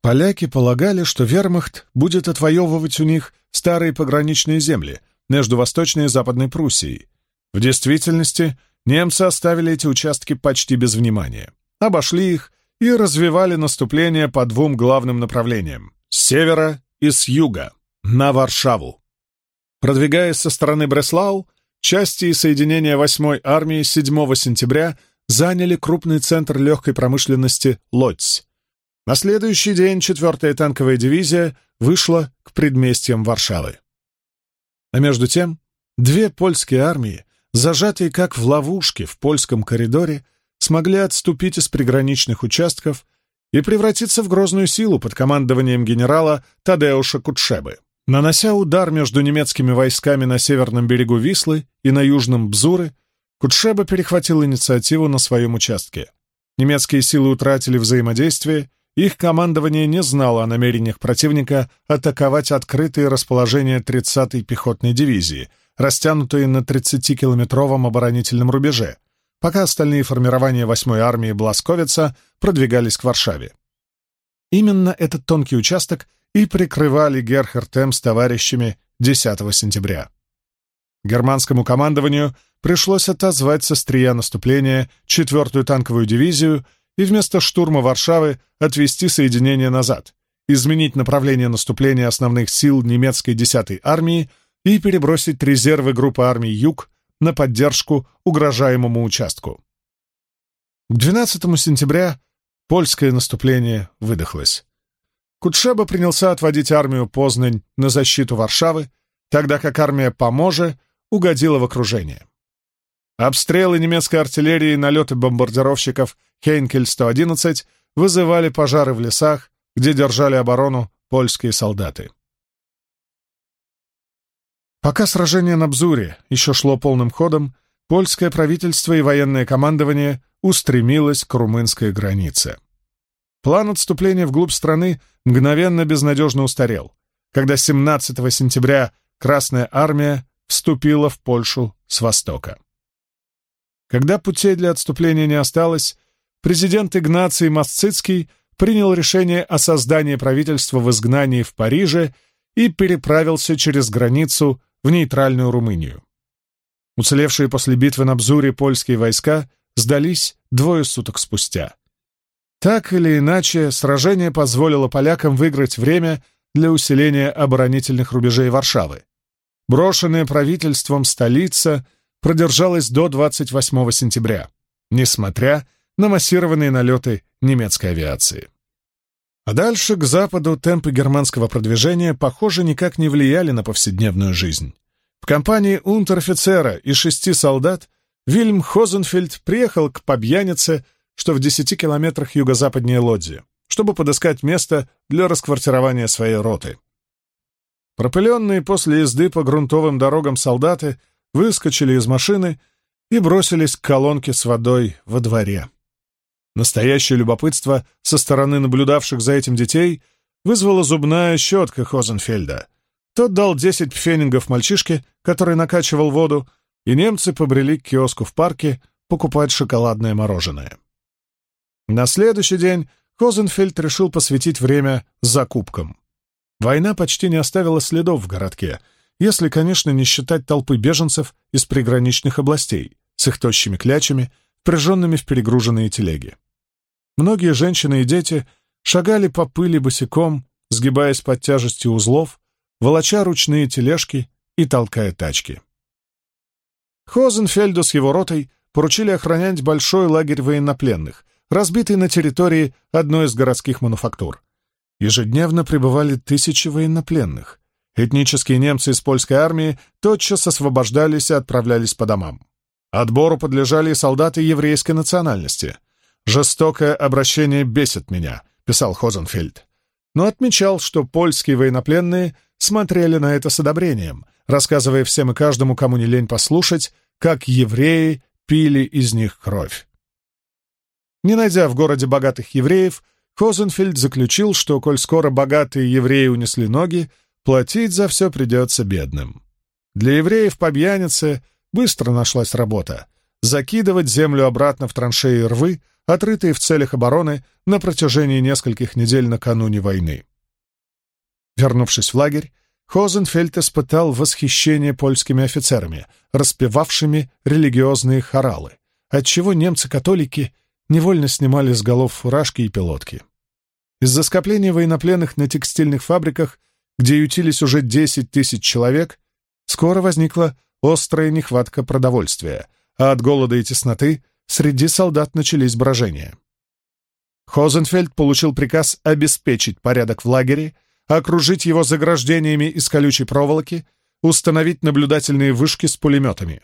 Поляки полагали, что вермахт будет отвоевывать у них старые пограничные земли между Восточной и Западной Пруссией. В действительности немцы оставили эти участки почти без внимания, обошли их и развивали наступление по двум главным направлениям — с севера и с юга, на Варшаву. Продвигаясь со стороны Бреслау, части и соединения 8-й армии 7 сентября заняли крупный центр легкой промышленности Лодзь. На следующий день 4-я танковая дивизия вышла к предместьям Варшавы. А между тем, две польские армии, зажатые как в ловушке в польском коридоре, смогли отступить из приграничных участков и превратиться в грозную силу под командованием генерала Тадеуша Кутшебы. Нанося удар между немецкими войсками на северном берегу Вислы и на южном Бзуры, Кутшеба перехватил инициативу на своем участке. Немецкие силы утратили взаимодействие, их командование не знало о намерениях противника атаковать открытые расположения 30-й пехотной дивизии, растянутые на 30-километровом оборонительном рубеже, пока остальные формирования 8-й армии Бласковица продвигались к Варшаве. Именно этот тонкий участок и прикрывали Герхард М. с товарищами 10 сентября. Германскому командованию пришлось отозвать со острия наступления 4-ю танковую дивизию и вместо штурма Варшавы отвести соединение назад, изменить направление наступления основных сил немецкой 10-й армии и перебросить резервы группы армий «Юг» на поддержку угрожаемому участку. К 12 сентября польское наступление выдохлось. Кутшеба принялся отводить армию Познань на защиту Варшавы, тогда как армия Поможе угодила в окружение. Обстрелы немецкой артиллерии и налеты бомбардировщиков Хейнкель-111 вызывали пожары в лесах, где держали оборону польские солдаты. Пока сражение на Бзуре еще шло полным ходом, польское правительство и военное командование устремилось к румынской границе. План отступления вглубь страны мгновенно безнадежно устарел, когда 17 сентября Красная армия вступила в Польшу с востока. Когда путей для отступления не осталось, президент Игнаций Масцицкий принял решение о создании правительства в изгнании в Париже и переправился через границу в нейтральную Румынию. Уцелевшие после битвы на Бзуре польские войска сдались 2 суток спустя. Так или иначе, сражение позволило полякам выиграть время для усиления оборонительных рубежей Варшавы. Брошенная правительством столица продержалась до 28 сентября, несмотря на массированные налеты немецкой авиации. А дальше, к западу, темпы германского продвижения, похоже, никак не влияли на повседневную жизнь. В компании унтер-офицера и 6 солдат Вильм Хозенфельд приехал к Побьянице, что в 10 километрах юго-западнее Лодзи, чтобы подыскать место для расквартирования своей роты. Пропыленные после езды по грунтовым дорогам солдаты выскочили из машины и бросились к колонке с водой во дворе. Настоящее любопытство со стороны наблюдавших за этим детей вызвала зубная щетка Хозенфельда. Тот дал 10 пфенингов мальчишке, который накачивал воду, и немцы побрели к киоску в парке покупать шоколадное мороженое. На следующий день Хозенфельд решил посвятить время закупкам. Война почти не оставила следов в городке, если, конечно, не считать толпы беженцев из приграничных областей с их тощими клячами, впряженными в перегруженные телеги. Многие женщины и дети шагали по пыли босиком, сгибаясь под тяжестью узлов, волоча ручные тележки и толкая тачки. Хозенфельду с его ротой поручили охранять большой лагерь военнопленных, разбитый на территории одной из городских мануфактур. Ежедневно прибывали 1000 военнопленных. Этнические немцы из польской армии тотчас освобождались и отправлялись по домам. Отбору подлежали и солдаты еврейской национальности. «Жестокое обращение бесит меня», — писал Хозенфельд, но отмечал, что польские военнопленные смотрели на это с одобрением, рассказывая всем и каждому, кому не лень послушать, как евреи пили из них кровь. Не найдя в городе богатых евреев, Хозенфельд заключил, что, коль скоро богатые евреи унесли ноги, платить за все придется бедным. Для евреев по Бьянице быстро нашлась работа — закидывать землю обратно в траншеи и рвы, отрытые в целях обороны на протяжении нескольких недель накануне войны. Вернувшись в лагерь, Хозенфельд испытал восхищение польскими офицерами, распевавшими религиозные хоралы, отчего немцы-католики невольно снимали с голов фуражки и пилотки. Из-за скопления военнопленных на текстильных фабриках, где ютились уже 10 тысяч человек, скоро возникла острая нехватка продовольствия, а от голода и тесноты среди солдат начались брожения. Хозенфельд получил приказ обеспечить порядок в лагере, окружить его заграждениями из колючей проволоки, установить наблюдательные вышки с пулеметами.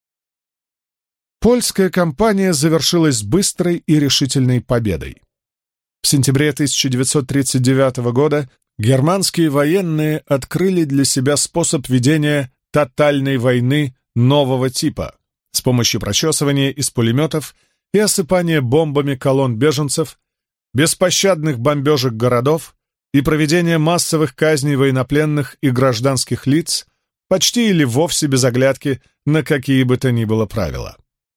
Польская кампания завершилась быстрой и решительной победой. В сентябре 1939 года германские военные открыли для себя способ ведения тотальной войны нового типа с помощью прочесывания из пулеметов и осыпания бомбами колонн беженцев, беспощадных бомбежек городов и проведения массовых казней военнопленных и гражданских лиц, почти или вовсе без оглядки на какие бы то ни было правила.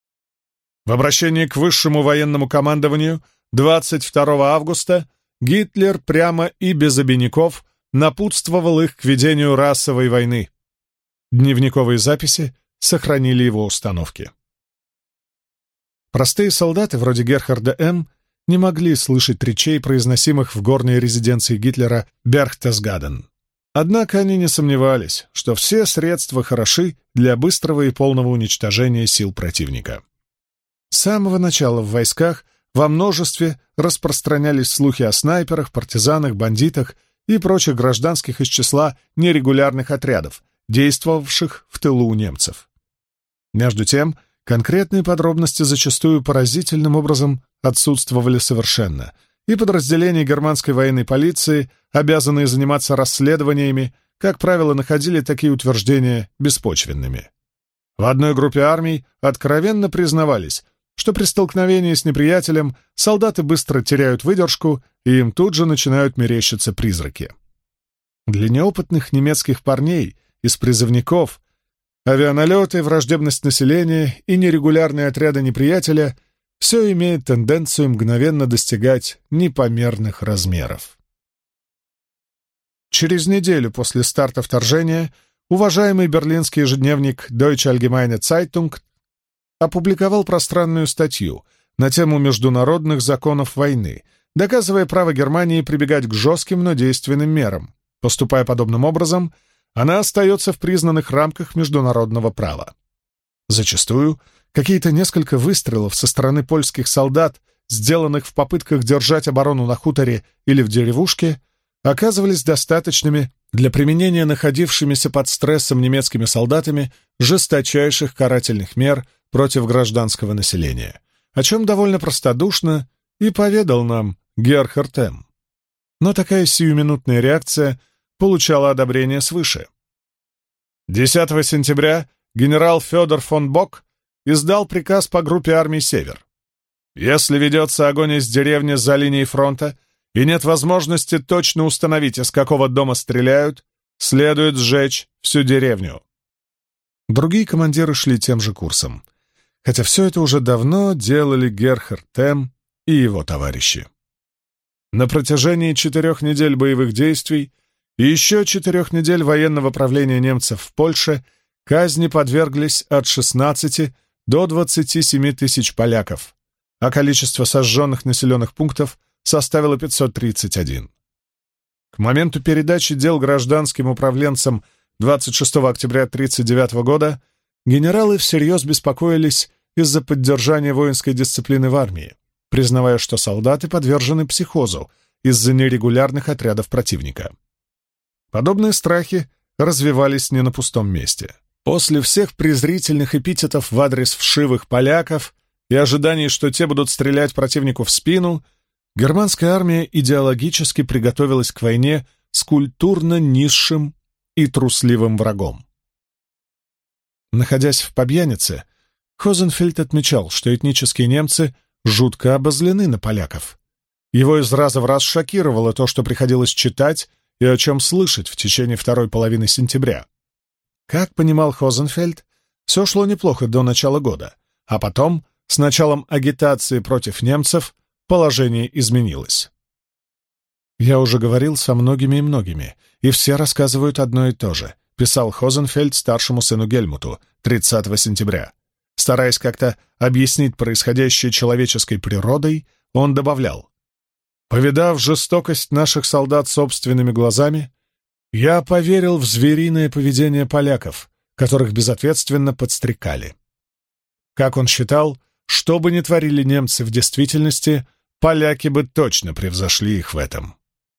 В обращении к высшему военному командованию 22 августа Гитлер прямо и без обиняков напутствовал их к ведению расовой войны. Дневниковые записи сохранили его установки. Простые солдаты, вроде Герхарда М., не могли слышать речей, произносимых в горной резиденции Гитлера Берхтесгаден. Однако они не сомневались, что все средства хороши для быстрого и полного уничтожения сил противника. С самого начала в войсках во множестве распространялись слухи о снайперах, партизанах, бандитах и прочих гражданских из числа нерегулярных отрядов, действовавших в тылу у немцев. Между тем, конкретные подробности зачастую поразительным образом отсутствовали совершенно, и подразделения германской военной полиции, обязанные заниматься расследованиями, как правило, находили такие утверждения беспочвенными. В одной группе армий откровенно признавались, что при столкновении с неприятелем солдаты быстро теряют выдержку, и им тут же начинают мерещиться призраки. Для неопытных немецких парней из призывников авианалеты, враждебность населения и нерегулярные отряды неприятеля — все имеет тенденцию мгновенно достигать непомерных размеров. Через неделю после старта вторжения уважаемый берлинский ежедневник Deutsche Allgemeine Zeitung опубликовал пространную статью на тему международных законов войны, доказывая право Германии прибегать к жестким, но действенным мерам. Поступая подобным образом, она остается в признанных рамках международного права. Зачастую какие-то несколько выстрелов со стороны польских солдат, сделанных в попытках держать оборону на хуторе или в деревушке, оказывались достаточными для применения находившимися под стрессом немецкими солдатами жесточайших карательных мер против гражданского населения, о чем довольно простодушно и поведал нам Герхард М. Но такая сиюминутная реакция получала одобрение свыше. 10 сентября генерал Федор фон Бок издал приказ по группе армий «Север». Если ведется огонь из деревни за линией фронта и нет возможности точно установить, из какого дома стреляют, следует сжечь всю деревню. Другие командиры шли тем же курсом, хотя все это уже давно делали Герхард М. и его товарищи. На протяжении 4 недель боевых действий и еще 4 недель военного правления немцев в Польше казни подверглись от 16 до 27 тысяч поляков, а количество сожженных населенных пунктов составило 531. К моменту передачи дел гражданским управленцам 26 октября 1939 года генералы всерьез беспокоились из-за поддержания воинской дисциплины в армии, признавая, что солдаты подвержены психозу из-за нерегулярных отрядов противника. Подобные страхи развивались не на пустом месте. После всех презрительных эпитетов в адрес вшивых поляков и ожиданий, что те будут стрелять противнику в спину, германская армия идеологически приготовилась к войне с культурно низшим и трусливым врагом. Находясь в Побьянице, Хозенфельд отмечал, что этнические немцы жутко обозлены на поляков. Его из раза в раз шокировало то, что приходилось читать и о чем слышать в течение второй половины сентября. Как понимал Хозенфельд, все шло неплохо до начала года, а потом с началом агитации против немцев положение изменилось. «Я уже говорил со многими и многими, и все рассказывают одно и то же», писал Хозенфельд старшему сыну Гельмуту 30 сентября. Стараясь как-то объяснить происходящее человеческой природой, он добавлял: «Повидав жестокость наших солдат собственными глазами, я поверил в звериное поведение поляков, которых безответственно подстрекали». Как он считал, что бы ни творили немцы в действительности, поляки бы точно превзошли их в этом.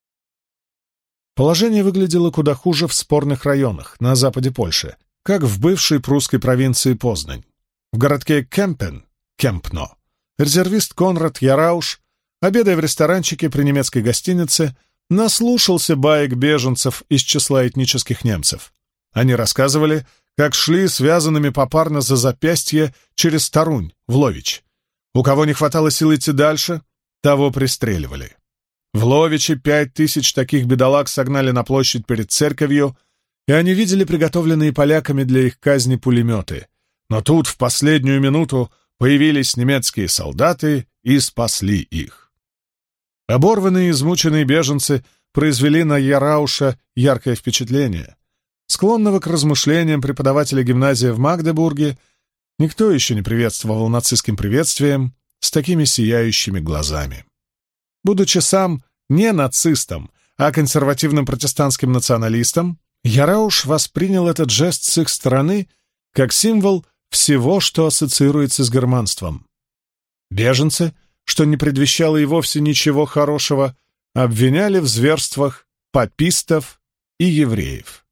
Положение выглядело куда хуже в спорных районах на западе Польши, как в бывшей прусской провинции Познань. В городке Кемпно, резервист Конрад Ярауш, обедая в ресторанчике при немецкой гостинице, наслушался баек беженцев из числа этнических немцев. Они рассказывали, как шли связанными попарно за запястье через Тарунь в Лович. У кого не хватало сил идти дальше, того пристреливали. В Ловиче 5000 таких бедолаг согнали на площадь перед церковью, и они видели приготовленные поляками для их казни пулеметы. Но тут в последнюю минуту появились немецкие солдаты и спасли их. Оборванные и измученные беженцы произвели на Ярауша яркое впечатление. Склонного к размышлениям преподавателя гимназии в Магдебурге никто еще не приветствовал нацистским приветствием с такими сияющими глазами. Будучи сам не нацистом, а консервативным протестантским националистом, Ярауш воспринял этот жест с их стороны как символ всего, что ассоциируется с германством. Беженцы, что не предвещало и вовсе ничего хорошего, обвиняли в зверствах папистов и евреев.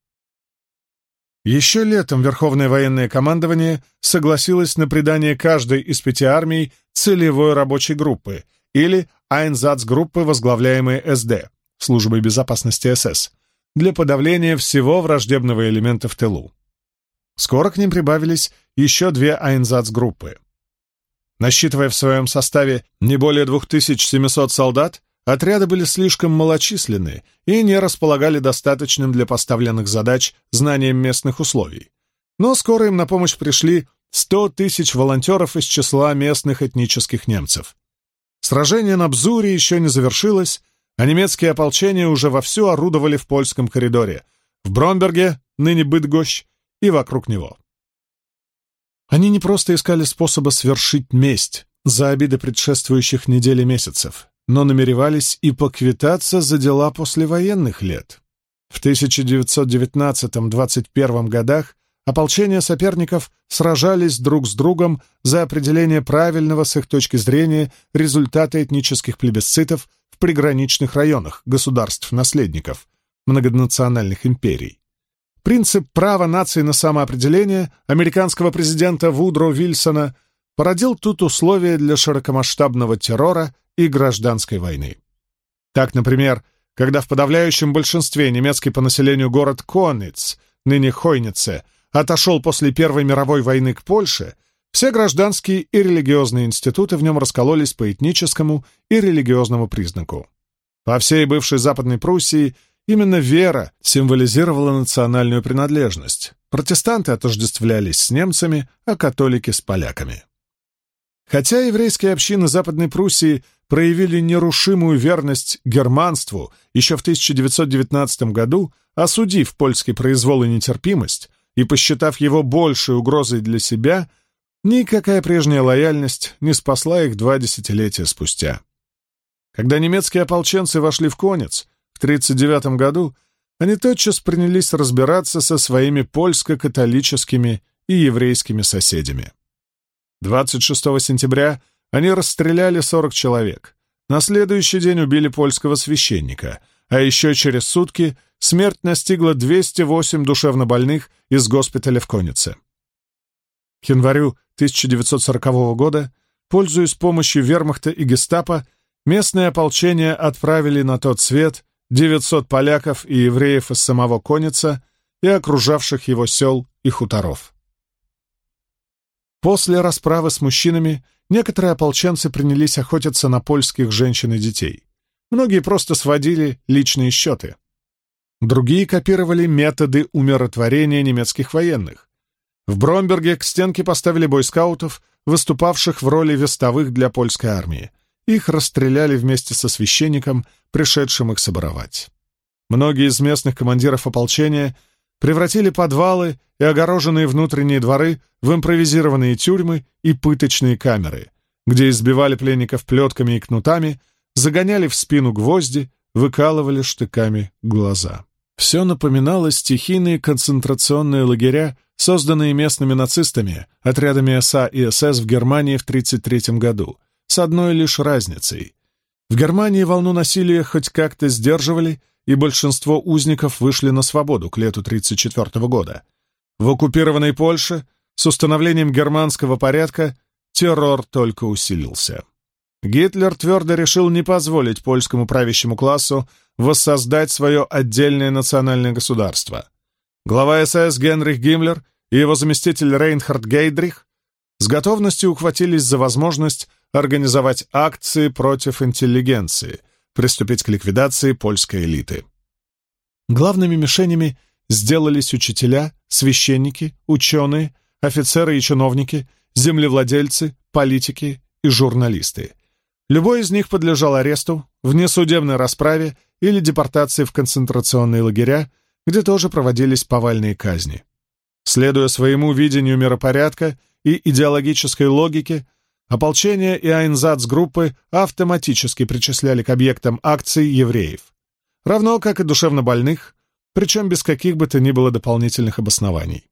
Еще летом Верховное военное командование согласилось на придание каждой из 5 армий целевой рабочей группы или Айнзацгруппы, возглавляемой СД, службой безопасности СС, для подавления всего враждебного элемента в тылу. Скоро к ним прибавились еще 2 Айнзацгруппы. Насчитывая в своем составе не более 2700 солдат, отряды были слишком малочисленны и не располагали достаточным для поставленных задач знанием местных условий. Но скоро им на помощь пришли 100 000 волонтеров из числа местных этнических немцев. Сражение на Бзуре еще не завершилось, а немецкие ополчения уже вовсю орудовали в польском коридоре, в Бромберге, ныне Быдгощ, и вокруг него. Они не просто искали способа свершить месть за обиды предшествующих недель и месяцев, но намеревались и поквитаться за дела послевоенных лет. В 1919-21 годах ополчения соперников сражались друг с другом за определение правильного с их точки зрения результата этнических плебисцитов в приграничных районах государств-наследников многонациональных империй. Принцип права нации на самоопределение американского президента Вудро Вильсона породил тут условия для широкомасштабного террора и гражданской войны. Так, например, когда в подавляющем большинстве немецкий по населению город Кониц, ныне Хойнице, отошел после Первой мировой войны к Польше, все гражданские и религиозные институты в нем раскололись по этническому и религиозному признаку. По всей бывшей Западной Пруссии именно вера символизировала национальную принадлежность. Протестанты отождествлялись с немцами, а католики — с поляками. Хотя еврейские общины Западной Пруссии проявили нерушимую верность германству еще в 1919 году, осудив польский произвол и нетерпимость и посчитав его большей угрозой для себя, никакая прежняя лояльность не спасла их 2 десятилетия спустя. Когда немецкие ополченцы вошли в Конец в 1939 году, они тотчас принялись разбираться со своими польско-католическими и еврейскими соседями. 26 сентября они расстреляли 40 человек. На следующий день убили польского священника, а еще через сутки смерть настигла 208 душевнобольных из госпиталя в Конице. К январю 1940 года, пользуясь помощью вермахта и гестапо, местные ополчения отправили на тот свет 900 поляков и евреев из самого Коница и окружавших его сел и хуторов. После расправы с мужчинами некоторые ополченцы принялись охотиться на польских женщин и детей. Многие просто сводили личные счеты. Другие копировали методы умиротворения немецких военных. В Бромберге к стенке поставили бойскаутов, выступавших в роли вестовых для польской армии. Их расстреляли вместе со священником, пришедшим их соборовать. Многие из местных командиров ополчения превратили подвалы и огороженные внутренние дворы в импровизированные тюрьмы и пыточные камеры, где избивали пленников плетками и кнутами, загоняли в спину гвозди, выкалывали штыками глаза. Все напоминало стихийные концентрационные лагеря, созданные местными нацистами, отрядами СА и СС в Германии в 1933 году, с одной лишь разницей. В Германии волну насилия хоть как-то сдерживали, и большинство узников вышли на свободу к лету 1934 года. В оккупированной Польше с установлением германского порядка террор только усилился. Гитлер твердо решил не позволить польскому правящему классу воссоздать свое отдельное национальное государство. Глава СС Генрих Гиммлер и его заместитель Рейнхард Гейдрих с готовностью ухватились за возможность организовать акции против интеллигенции, приступить к ликвидации польской элиты. Главными мишенями сделались учителя, священники, ученые, офицеры и чиновники, землевладельцы, политики и журналисты. Любой из них подлежал аресту, внесудебной расправе или депортации в концентрационные лагеря, где тоже проводились повальные казни. Следуя своему видению миропорядка и идеологической логике, ополчение и айнзацгруппы автоматически причисляли к объектам акций евреев, равно как и душевнобольных, причем без каких бы то ни было дополнительных обоснований.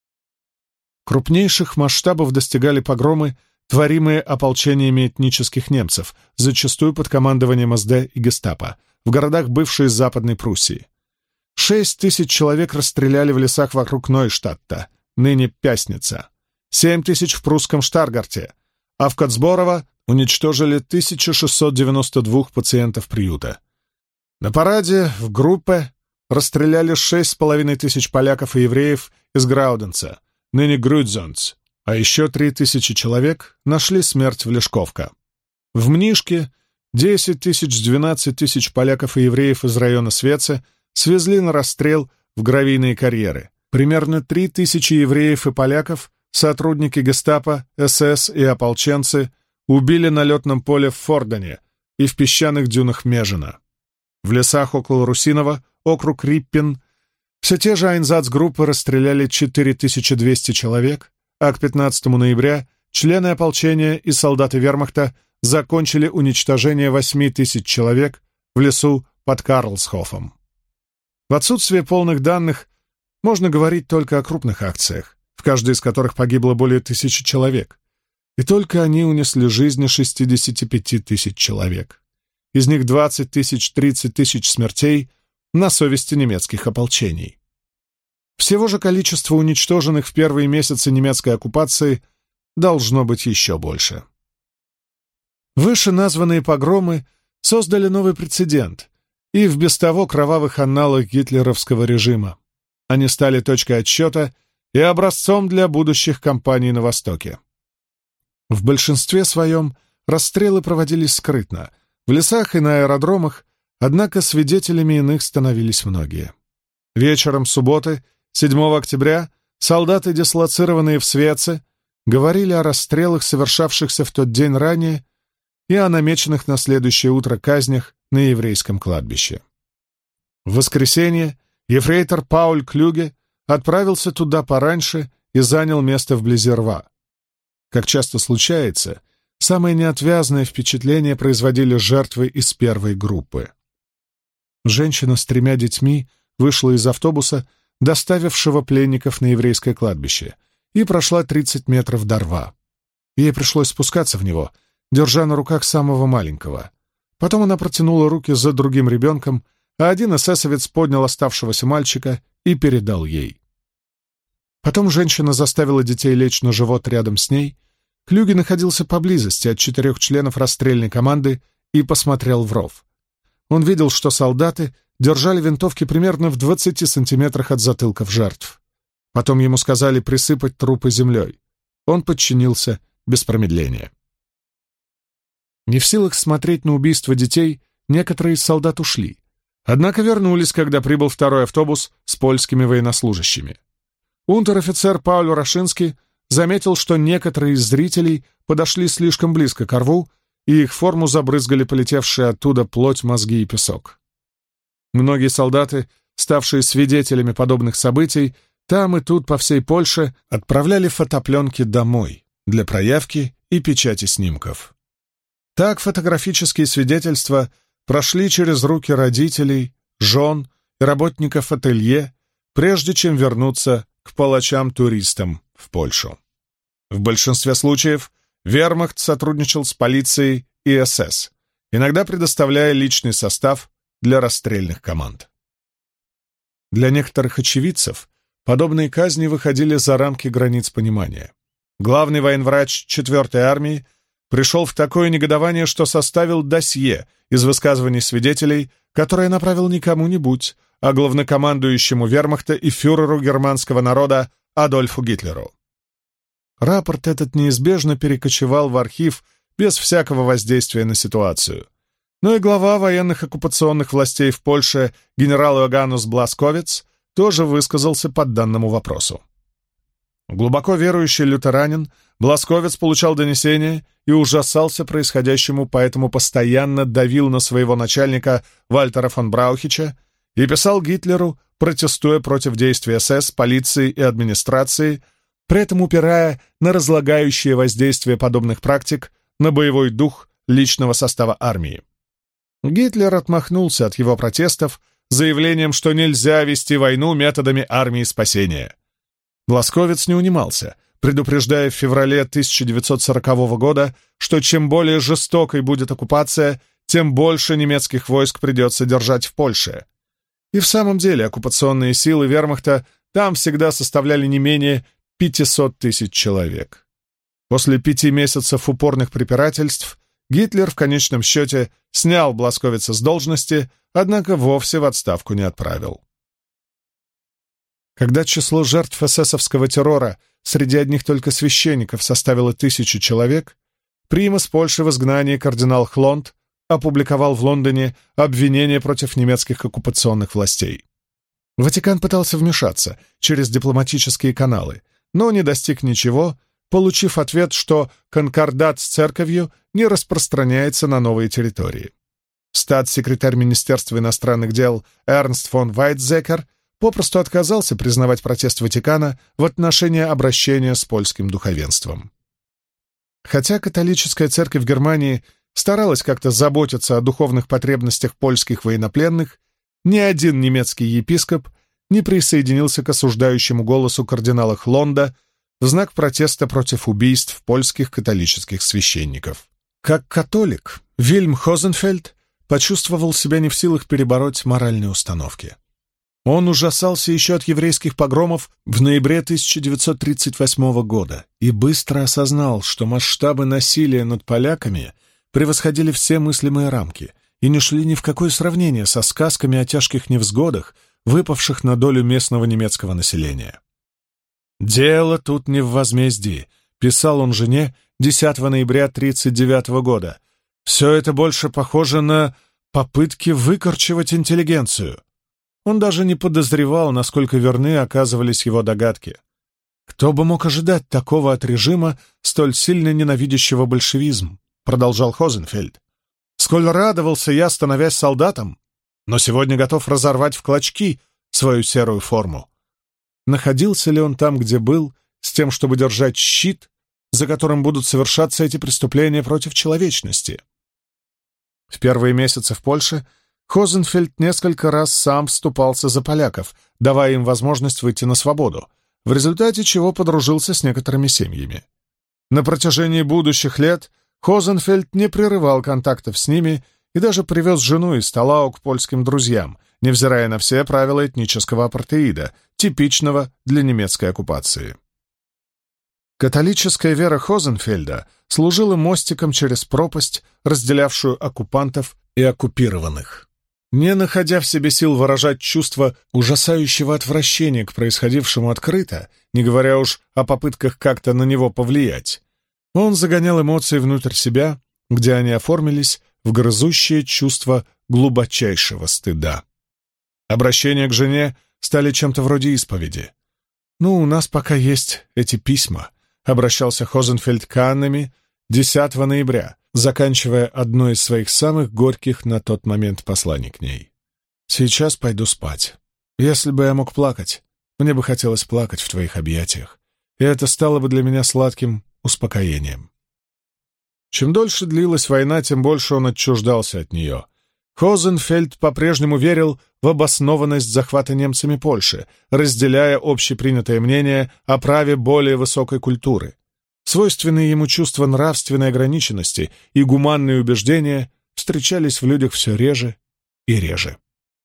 Крупнейших масштабов достигали погромы, творимые ополчениями этнических немцев, зачастую под командованием СД и гестапо, в городах бывшей Западной Пруссии. 6000 человек расстреляли в лесах вокруг Нойштадта, ныне Пясница, 7000 в прусском Штаргарте, а в Коцборово уничтожили 1692 пациентов приюта. На параде в группе расстреляли 6500 поляков и евреев из Грауденца, ныне Грюдзонц, а еще 3000 человек нашли смерть в Лешковка. В Мнишке 10 000-12 000 поляков и евреев из района Свеце свезли на расстрел в гравийные карьеры. Примерно 3000 евреев и поляков сотрудники гестапо, СС и ополченцы убили на летном поле в Фордоне и в песчаных дюнах Межина. В лесах около Русинова, округ Риппин, все те же айнзацгруппы расстреляли 4200 человек, а к 15 ноября члены ополчения и солдаты вермахта закончили уничтожение 8000 человек в лесу под Карлсхофом. В отсутствие полных данных можно говорить только о крупных акциях, в каждой из которых погибло более 1000 человек, и только они унесли жизни 65 000 человек. Из них 20 000-30 000 смертей на совести немецких ополчений. Всего же количество уничтоженных в первые месяцы немецкой оккупации должно быть еще больше. Вышеназванные погромы создали новый прецедент и в без того кровавых анналах гитлеровского режима. Они стали точкой отсчета и образцом для будущих кампаний на Востоке. В большинстве своем расстрелы проводились скрытно, в лесах и на аэродромах, однако свидетелями иных становились многие. Вечером субботы, 7 октября, солдаты, дислоцированные в Свеце, говорили о расстрелах, совершавшихся в тот день ранее, и о намеченных на следующее утро казнях на еврейском кладбище. В воскресенье ефрейтор Пауль Клюге отправился туда пораньше и занял место вблизи рва. Как часто случается, самое неотвязное впечатление производили жертвы из первой группы. Женщина с 3 детьми вышла из автобуса, доставившего пленников на еврейское кладбище, и прошла 30 метров до рва. Ей пришлось спускаться в него, держа на руках самого маленького. Потом она протянула руки за другим ребенком, а один эсэсовец поднял оставшегося мальчика и передал ей. Потом женщина заставила детей лечь на живот рядом с ней. Клюге находился поблизости от 4 членов расстрельной команды и посмотрел в ров. Он видел, что солдаты держали винтовки примерно в 20 сантиметрах от затылков жертв. Потом ему сказали присыпать трупы землей. Он подчинился без промедления. Не в силах смотреть на убийство детей, некоторые из солдат ушли. Однако вернулись, когда прибыл второй автобус с польскими военнослужащими. Унтер-офицер Пауль Рашинский заметил, что некоторые из зрителей подошли слишком близко к рву, и их форму забрызгали полетевшие оттуда плоть, мозги и песок. Многие солдаты, ставшие свидетелями подобных событий, там и тут по всей Польше отправляли фотопленки домой для проявки и печати снимков. Так фотографические свидетельства прошли через руки родителей, жен и работников ателье, прежде чем вернуться к палачам-туристам в Польшу. В большинстве случаев вермахт сотрудничал с полицией и СС, иногда предоставляя личный состав для расстрельных команд. Для некоторых очевидцев подобные казни выходили за рамки границ понимания. Главный военврач 4-й армии пришел в такое негодование, что составил досье из высказываний свидетелей, которое направил не кому-нибудь, а главнокомандующему вермахта и фюреру германского народа Адольфу Гитлеру. Рапорт этот неизбежно перекочевал в архив без всякого воздействия на ситуацию. Но и глава военных оккупационных властей в Польше генерал Иоганнус Бласковец тоже высказался по данному вопросу. Глубоко верующий лютеранин, Бласковец получал донесения и ужасался происходящему, поэтому постоянно давил на своего начальника Вальтера фон Браухича и писал Гитлеру, протестуя против действий СС, полиции и администрации, при этом упирая на разлагающее воздействие подобных практик на боевой дух личного состава армии. Гитлер отмахнулся от его протестов заявлением, что нельзя вести войну методами армии спасения. Бласковец не унимался, предупреждая в феврале 1940 года, что чем более жестокой будет оккупация, тем больше немецких войск придется держать в Польше. И в самом деле оккупационные силы вермахта там всегда составляли не менее 500 тысяч человек. После 5 месяцев упорных препирательств Гитлер в конечном счете снял Бласковица с должности, однако вовсе в отставку не отправил. Когда число жертв эсэсовского террора среди одних только священников составило 1000 человек, примас Польши в изгнании кардинал Хлонд опубликовал в Лондоне обвинение против немецких оккупационных властей. Ватикан пытался вмешаться через дипломатические каналы, но не достиг ничего, получив ответ, что конкордат с церковью не распространяется на новые территории. Статс-секретарь Министерства иностранных дел Эрнст фон Вайтзекер попросту отказался признавать протест Ватикана в отношении обращения с польским духовенством. Хотя католическая церковь Германии старалась как-то заботиться о духовных потребностях польских военнопленных, ни один немецкий епископ не присоединился к осуждающему голосу кардинала Хлонда в знак протеста против убийств польских католических священников. Как католик, Вильм Хозенфельд почувствовал себя не в силах перебороть моральные установки. Он ужасался еще от еврейских погромов в ноябре 1938 года и быстро осознал, что масштабы насилия над поляками превосходили все мыслимые рамки и не шли ни в какое сравнение со сказками о тяжких невзгодах, выпавших на долю местного немецкого населения. «Дело тут не в возмездии», — писал он жене 10 ноября 1939 года. «Все это больше похоже на попытки выкорчевать интеллигенцию». Он даже не подозревал, насколько верны оказывались его догадки. «Кто бы мог ожидать такого от режима, столь сильно ненавидящего большевизм?» — продолжал Хозенфельд. «Сколь радовался я, становясь солдатом, но сегодня готов разорвать в клочки свою серую форму». Находился ли он там, где был, с тем, чтобы держать щит, за которым будут совершаться эти преступления против человечности? В первые месяцы в Польше Хозенфельд несколько раз сам вступался за поляков, давая им возможность выйти на свободу, в результате чего подружился с некоторыми семьями. На протяжении будущих лет Хозенфельд не прерывал контактов с ними и даже привез жену из Талау к польским друзьям, невзирая на все правила этнического апартеида, типичного для немецкой оккупации. Католическая вера Хозенфельда служила мостиком через пропасть, разделявшую оккупантов и оккупированных. Не находя в себе сил выражать чувство ужасающего отвращения к происходившему открыто, не говоря уж о попытках как-то на него повлиять, он загонял эмоции внутрь себя, где они оформились в грызущее чувство глубочайшего стыда. Обращения к жене стали чем-то вроде исповеди. «Ну, у нас пока есть эти письма. обращался Хозенфельд к Аннами 10 ноября, заканчивая одно из своих самых горьких на тот момент посланий к ней. «Сейчас пойду спать. Если бы я мог плакать, мне бы хотелось плакать в твоих объятиях, и это стало бы для меня сладким успокоением». Чем дольше длилась война, тем больше он отчуждался от нее. Хозенфельд по-прежнему верил в обоснованность захвата немцами Польши, разделяя общепринятое мнение о праве более высокой культуры. Свойственные ему чувства нравственной ограниченности и гуманные убеждения встречались в людях все реже и реже.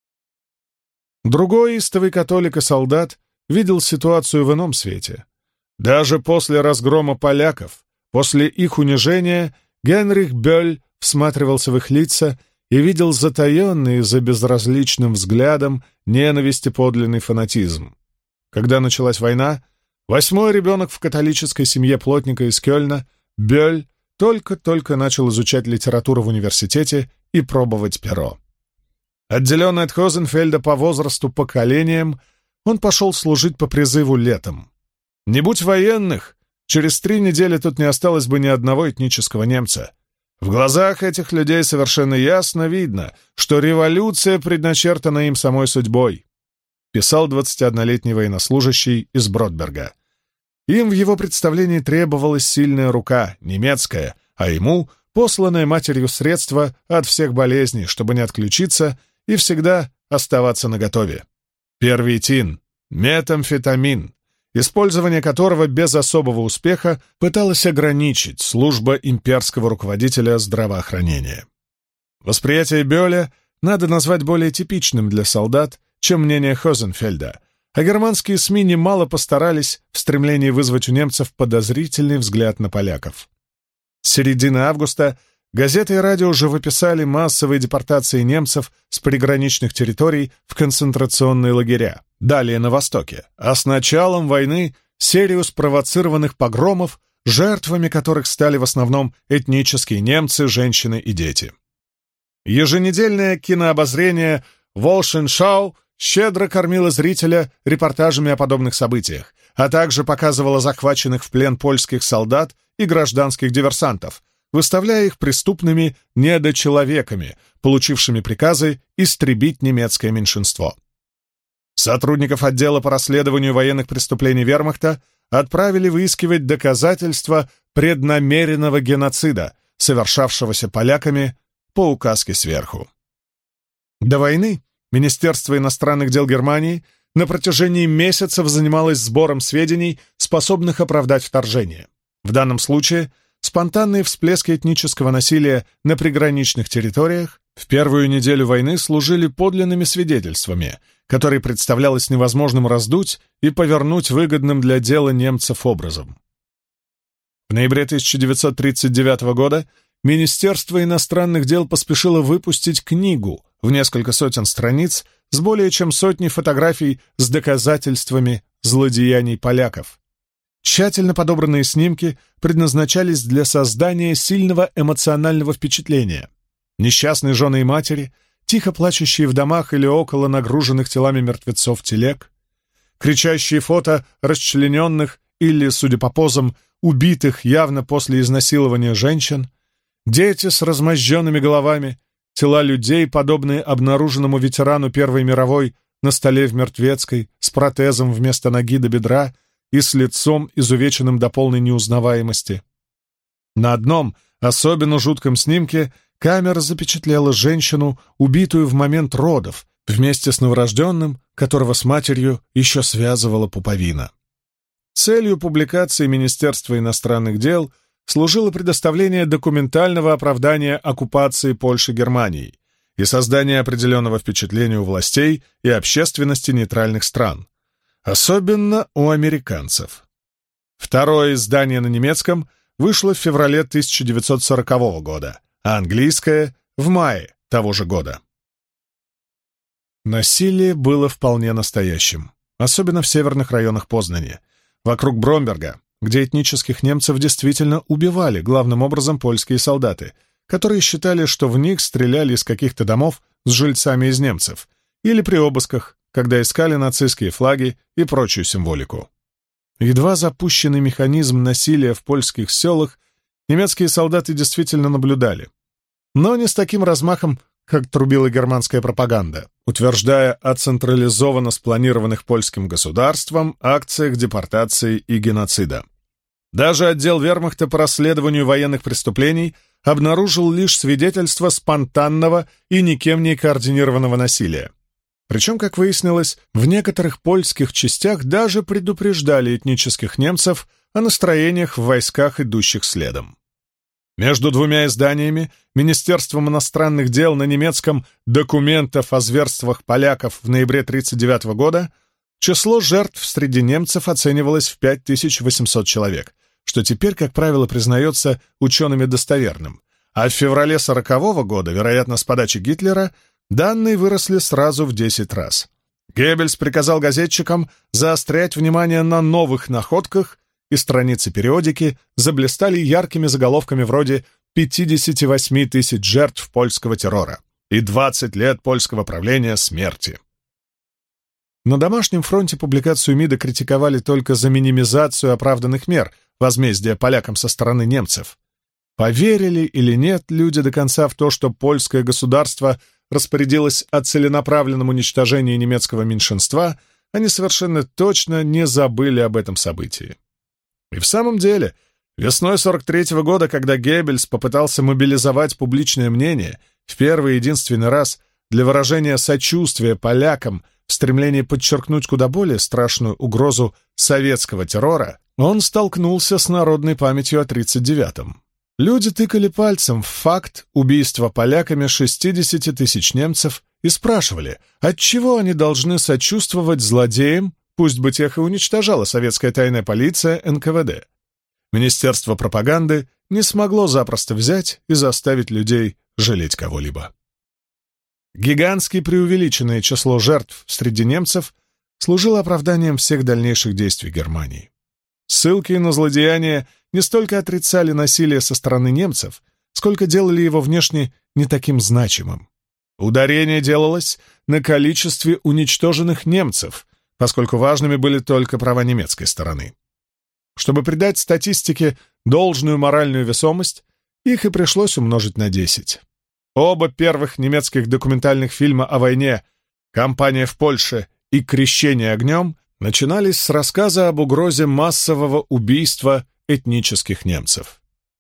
Другой истовый католик и солдат видел ситуацию в ином свете. Даже после разгрома поляков, после их унижения, Генрих Бёль всматривался в их лица и видел затаенный за безразличным взглядом ненависть и подлинный фанатизм. Когда началась война, 8-й ребенок в католической семье плотника из Кёльна, Бёль, только-только начал изучать литературу в университете и пробовать перо. Отделенный от Хозенфельда по возрасту поколением, он пошел служить по призыву летом. Не будь военных, через 3 недели тут не осталось бы ни одного этнического немца. В глазах этих людей совершенно ясно видно, что революция предначертана им самой судьбой, писал 21-летний военнослужащий из Бродберга. Им в его представлении требовалась сильная рука, немецкая, а ему — посланное матерью средство от всех болезней, чтобы не отключиться и всегда оставаться наготове. Первитин, метамфетамин, использование которого без особого успеха пыталась ограничить служба имперского руководителя здравоохранения. Восприятие Бёля надо назвать более типичным для солдат, чем мнение Хозенфельда, а германские СМИ немало постарались в стремлении вызвать у немцев подозрительный взгляд на поляков. С середины августа газеты и радио живописали массовые депортации немцев с приграничных территорий в концентрационные лагеря, далее на востоке, а с началом войны серию спровоцированных погромов, жертвами которых стали в основном этнические немцы, женщины и дети. Еженедельное кинообозрение «Волшеншау» щедро кормило зрителя репортажами о подобных событиях, а также показывало захваченных в плен польских солдат и гражданских диверсантов, выставляя их преступными недочеловеками, получившими приказы истребить немецкое меньшинство. Сотрудников отдела по расследованию военных преступлений вермахта отправили выискивать доказательства преднамеренного геноцида, совершавшегося поляками по указке сверху. До войны Министерство иностранных дел Германии на протяжении месяцев занималось сбором сведений, способных оправдать вторжение. В данном случае спонтанные всплески этнического насилия на приграничных территориях в первую неделю войны служили подлинными свидетельствами, которые представлялось невозможным раздуть и повернуть выгодным для дела немцев образом. В ноябре 1939 года Министерство иностранных дел поспешило выпустить книгу в несколько сотен страниц с более чем сотней фотографий с доказательствами злодеяний поляков. Тщательно подобранные снимки предназначались для создания сильного эмоционального впечатления. Несчастные жены и матери, тихо плачущие в домах или около нагруженных телами мертвецов телег, кричащие фото расчлененных или, судя по позам, убитых явно после изнасилования женщин, дети с размозженными головами, тела людей, подобные обнаруженному ветерану Первой мировой на столе в Мертвецкой, с протезом вместо ноги до бедра и с лицом, изувеченным до полной неузнаваемости. На одном, особенно жутком снимке камера запечатлела женщину, убитую в момент родов, вместе с новорожденным, которого с матерью еще связывала пуповина. Целью публикации Министерства иностранных дел служило предоставление документального оправдания оккупации Польши Германией и создание определенного впечатления у властей и общественности нейтральных стран, особенно у американцев. Второе издание на немецком вышло в феврале 1940 года, а английское — в мае того же года. Насилие было вполне настоящим, особенно в северных районах Познани, вокруг Бромберга, где этнических немцев действительно убивали, главным образом польские солдаты, которые считали, что в них стреляли из каких-то домов с жильцами из немцев, или при обысках, когда искали нацистские флаги и прочую символику. Едва запущенный механизм насилия в польских селах немецкие солдаты действительно наблюдали, но не с таким размахом, как трубила германская пропаганда, утверждая о централизованно спланированных польским государством акциях депортации и геноцида. Даже отдел вермахта по расследованию военных преступлений обнаружил лишь свидетельства спонтанного и никем не координированного насилия. Причем, как выяснилось, в некоторых польских частях даже предупреждали этнических немцев о настроениях в войсках, идущих следом. Между двумя изданиями Министерством иностранных дел на немецком «Документов о зверствах поляков» в ноябре 1939 года число жертв среди немцев оценивалось в 5800 человек, что теперь, как правило, признается учеными достоверным, а в феврале 1940 года, вероятно, с подачи Гитлера, данные выросли сразу в 10 раз. Геббельс приказал газетчикам заострять внимание на новых находках, и страницы периодики заблистали яркими заголовками вроде «58 тысяч жертв польского террора» и «20 лет польского правления смерти». На домашнем фронте публикацию МИДа критиковали только за минимизацию оправданных мер возмездия полякам со стороны немцев. Поверили или нет люди до конца в то, что польское государство распорядилось о целенаправленном уничтожении немецкого меньшинства, они совершенно точно не забыли об этом событии. И в самом деле, весной 1943 года, когда Геббельс попытался мобилизовать публичное мнение в первый и единственный раз для выражения сочувствия полякам в стремлении подчеркнуть куда более страшную угрозу советского террора, он столкнулся с народной памятью о 1939-м. Люди тыкали пальцем в факт убийства поляками 60 тысяч немцев и спрашивали, отчего они должны сочувствовать злодеям, пусть бы тех и уничтожала советская тайная полиция НКВД. Министерство пропаганды не смогло запросто взять и заставить людей жалеть кого-либо. Гигантски преувеличенное число жертв среди немцев служило оправданием всех дальнейших действий Германии. Ссылки на злодеяния не столько отрицали насилие со стороны немцев, сколько делали его внешне не таким значимым. Ударение делалось на количестве уничтоженных немцев, поскольку важными были только права немецкой стороны. Чтобы придать статистике должную моральную весомость, их и пришлось умножить на 10. Оба первых немецких документальных фильма о войне «Кампания в Польше» и «Крещение огнем» начинались с рассказа об угрозе массового убийства этнических немцев.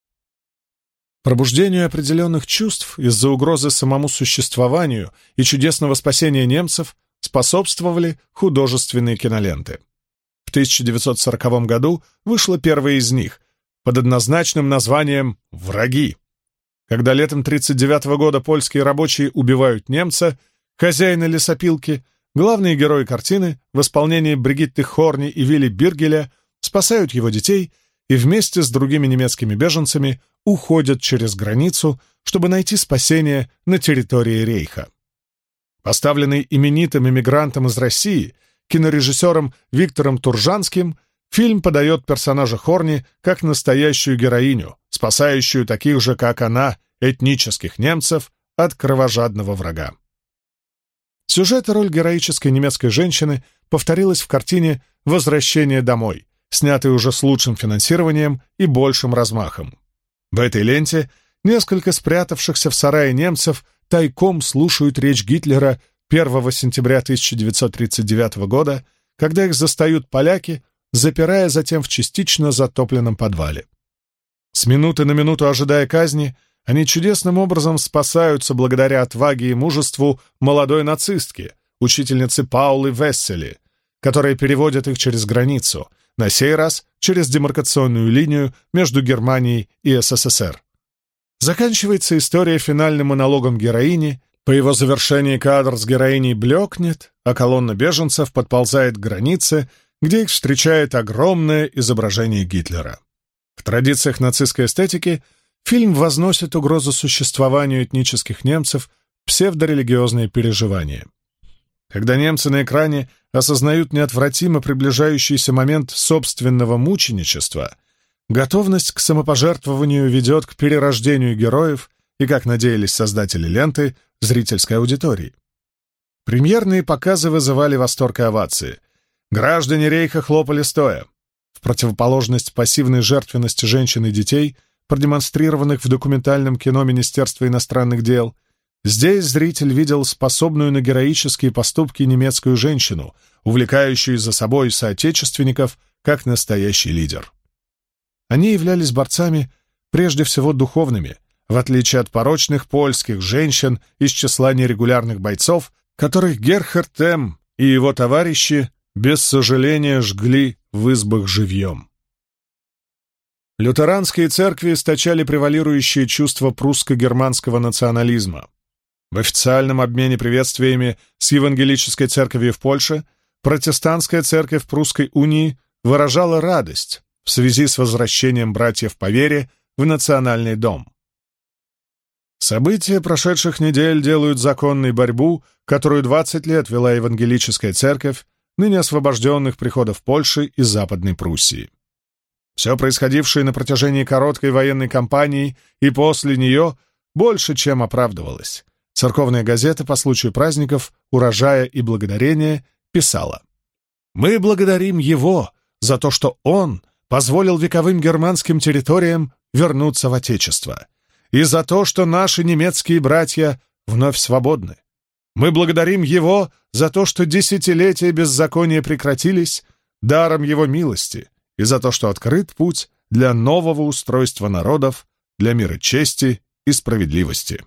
Пробуждению определенных чувств из-за угрозы самому существованию и чудесного спасения немцев способствовали художественные киноленты. В 1940 году вышла первая из них под однозначным названием «Враги». Когда летом 1939 года польские рабочие убивают немца, хозяина лесопилки, главные герои картины в исполнении Бригитты Хорни и Вилли Биргеля спасают его детей и вместе с другими немецкими беженцами уходят через границу, чтобы найти спасение на территории Рейха. Поставленный именитым эмигрантом из России, кинорежиссером Виктором Туржанским, фильм подает персонажа Хорни как настоящую героиню, спасающую таких же, как она, этнических немцев от кровожадного врага. Сюжет и роль героической немецкой женщины повторилась в картине «Возвращение домой», снятой уже с лучшим финансированием и большим размахом. В этой ленте несколько спрятавшихся в сарае немцев тайком слушают речь Гитлера 1 сентября 1939 года, когда их застают поляки, запирая затем в частично затопленном подвале. С минуты на минуту ожидая казни, они чудесным образом спасаются благодаря отваге и мужеству молодой нацистки, учительницы Паулы Вессели, которая переводит их через границу, на сей раз через демаркационную линию между Германией и СССР. Заканчивается история финальным монологом героини, по его завершении кадр с героиней блекнет, а колонна беженцев подползает к границе, где их встречает огромное изображение Гитлера. В традициях нацистской эстетики фильм возносит угрозу существованию этнических немцев в псевдорелигиозные переживания. Когда немцы на экране осознают неотвратимо приближающийся момент собственного мученичества, готовность к самопожертвованию ведет к перерождению героев и, как надеялись создатели ленты, зрительской аудитории. Премьерные показы вызывали восторг и овации. Граждане Рейха хлопали стоя. В в противоположность пассивной жертвенности женщин и детей, продемонстрированных в документальном кино Министерства иностранных дел, здесь зритель видел способную на героические поступки немецкую женщину, увлекающую за собой соотечественников как настоящий лидер. Они являлись борцами прежде всего духовными, в отличие от порочных польских женщин из числа нерегулярных бойцов, которых Герхард М. и его товарищи без сожаления жгли в избах живьем. Лютеранские церкви источали превалирующее чувство прусско-германского национализма. В официальном обмене приветствиями с евангелической церковью в Польше протестантская церковь Прусской унии выражала радость в связи с возвращением братьев по вере в национальный дом. События прошедших недель делают законной борьбу, которую 20 лет вела евангелическая церковь, ныне освобожденных приходов Польши и Западной Пруссии. Все происходившее на протяжении короткой военной кампании и после нее больше чем оправдывалось. Церковная газета по случаю праздников «Урожая и благодарения» писала: «Мы благодарим Его за то, что Он позволил вековым германским территориям вернуться в Отечество, и за то, что наши немецкие братья вновь свободны. Мы благодарим Его за то, что десятилетия беззакония прекратились даром Его милости, и за то, что открыт путь для нового устройства народов, для мира чести и справедливости».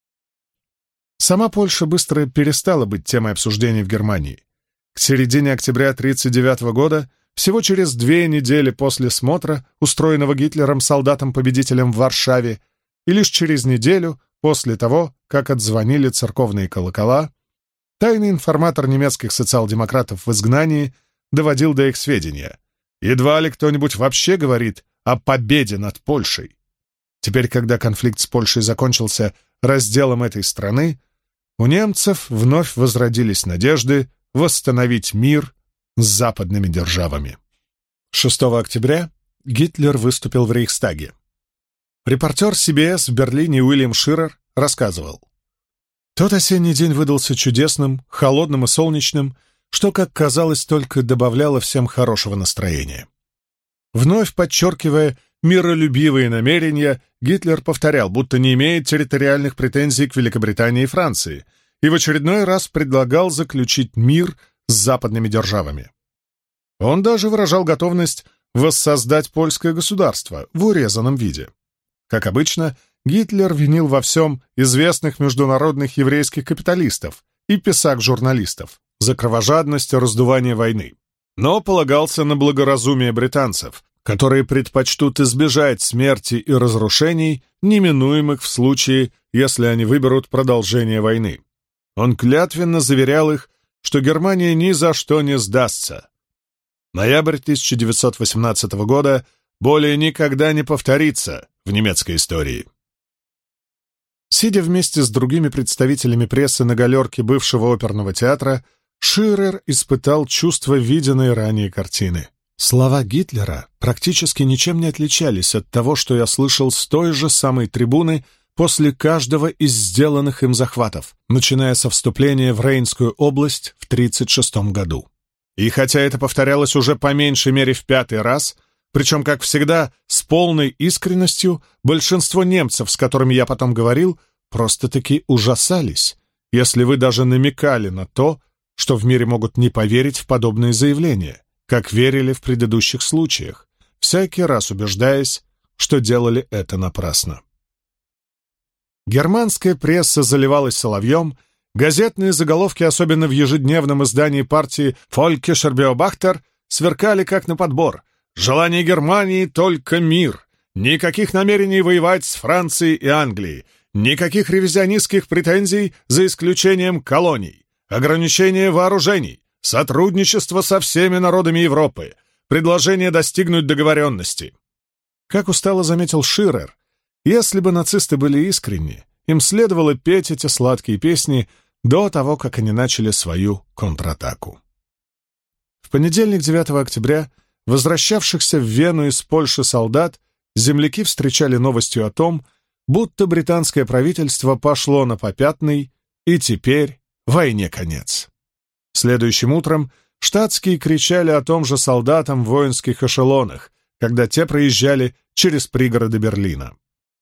Сама Польша быстро перестала быть темой обсуждений в Германии. К середине октября 1939 года, всего через 2 недели после смотра, устроенного Гитлером солдатам-победителям в Варшаве, и лишь через неделю после того, как отзвонили церковные колокола, тайный информатор немецких социал-демократов в изгнании доводил до их сведения: едва ли кто-нибудь вообще говорит о победе над Польшей. Теперь, когда конфликт с Польшей закончился разделом этой страны, у немцев вновь возродились надежды восстановить мир с западными державами. 6 октября Гитлер выступил в Рейхстаге. Репортер CBS в Берлине Уильям Ширер рассказывал: «Тот осенний день выдался чудесным, холодным и солнечным, что, как казалось, только добавляло всем хорошего настроения». Вновь подчеркивая миролюбивые намерения, Гитлер повторял, будто не имеет территориальных претензий к Великобритании и Франции, и в очередной раз предлагал заключить мир с западными державами. Он даже выражал готовность воссоздать польское государство в урезанном виде. Как обычно, Гитлер винил во всем известных международных еврейских капиталистов и писак-журналистов за кровожадность и раздувание войны, но полагался на благоразумие британцев, которые предпочтут избежать смерти и разрушений, неминуемых в случае, если они выберут продолжение войны. Он клятвенно заверял их, что Германия ни за что не сдастся. Ноябрь 1918 года более никогда не повторится в немецкой истории. Сидя вместе с другими представителями прессы на галерке бывшего оперного театра, Ширер испытал чувство виденной ранее картины. Слова Гитлера практически ничем не отличались от того, что я слышал с той же самой трибуны после каждого из сделанных им захватов, начиная со вступления в Рейнскую область в 1936 году. И хотя это повторялось уже по меньшей мере в 5-й раз, причем, как всегда, с полной искренностью, большинство немцев, с которыми я потом говорил, просто-таки ужасались, если вы даже намекали на то, что в мире могут не поверить в подобные заявления, как верили в предыдущих случаях, всякий раз убеждаясь, что делали это напрасно. Германская пресса заливалась соловьем, газетные заголовки, особенно в ежедневном издании партии «Völkischer Beobachter», сверкали как на подбор. «Желание Германии — только мир. Никаких намерений воевать с Францией и Англией. Никаких ревизионистских претензий за исключением колоний. Ограничение вооружений. Сотрудничество со всеми народами Европы. Предложение достигнуть договоренности». Как устало заметил Ширер, если бы нацисты были искренни, им следовало петь эти сладкие песни до того, как они начали свою контратаку. В понедельник, 9 октября, возвращавшихся в Вену из Польши солдат земляки встречали новостью о том, будто британское правительство пошло на попятный, и теперь войне конец. Следующим утром штатские кричали о том же солдатам в воинских эшелонах, когда те проезжали через пригороды Берлина.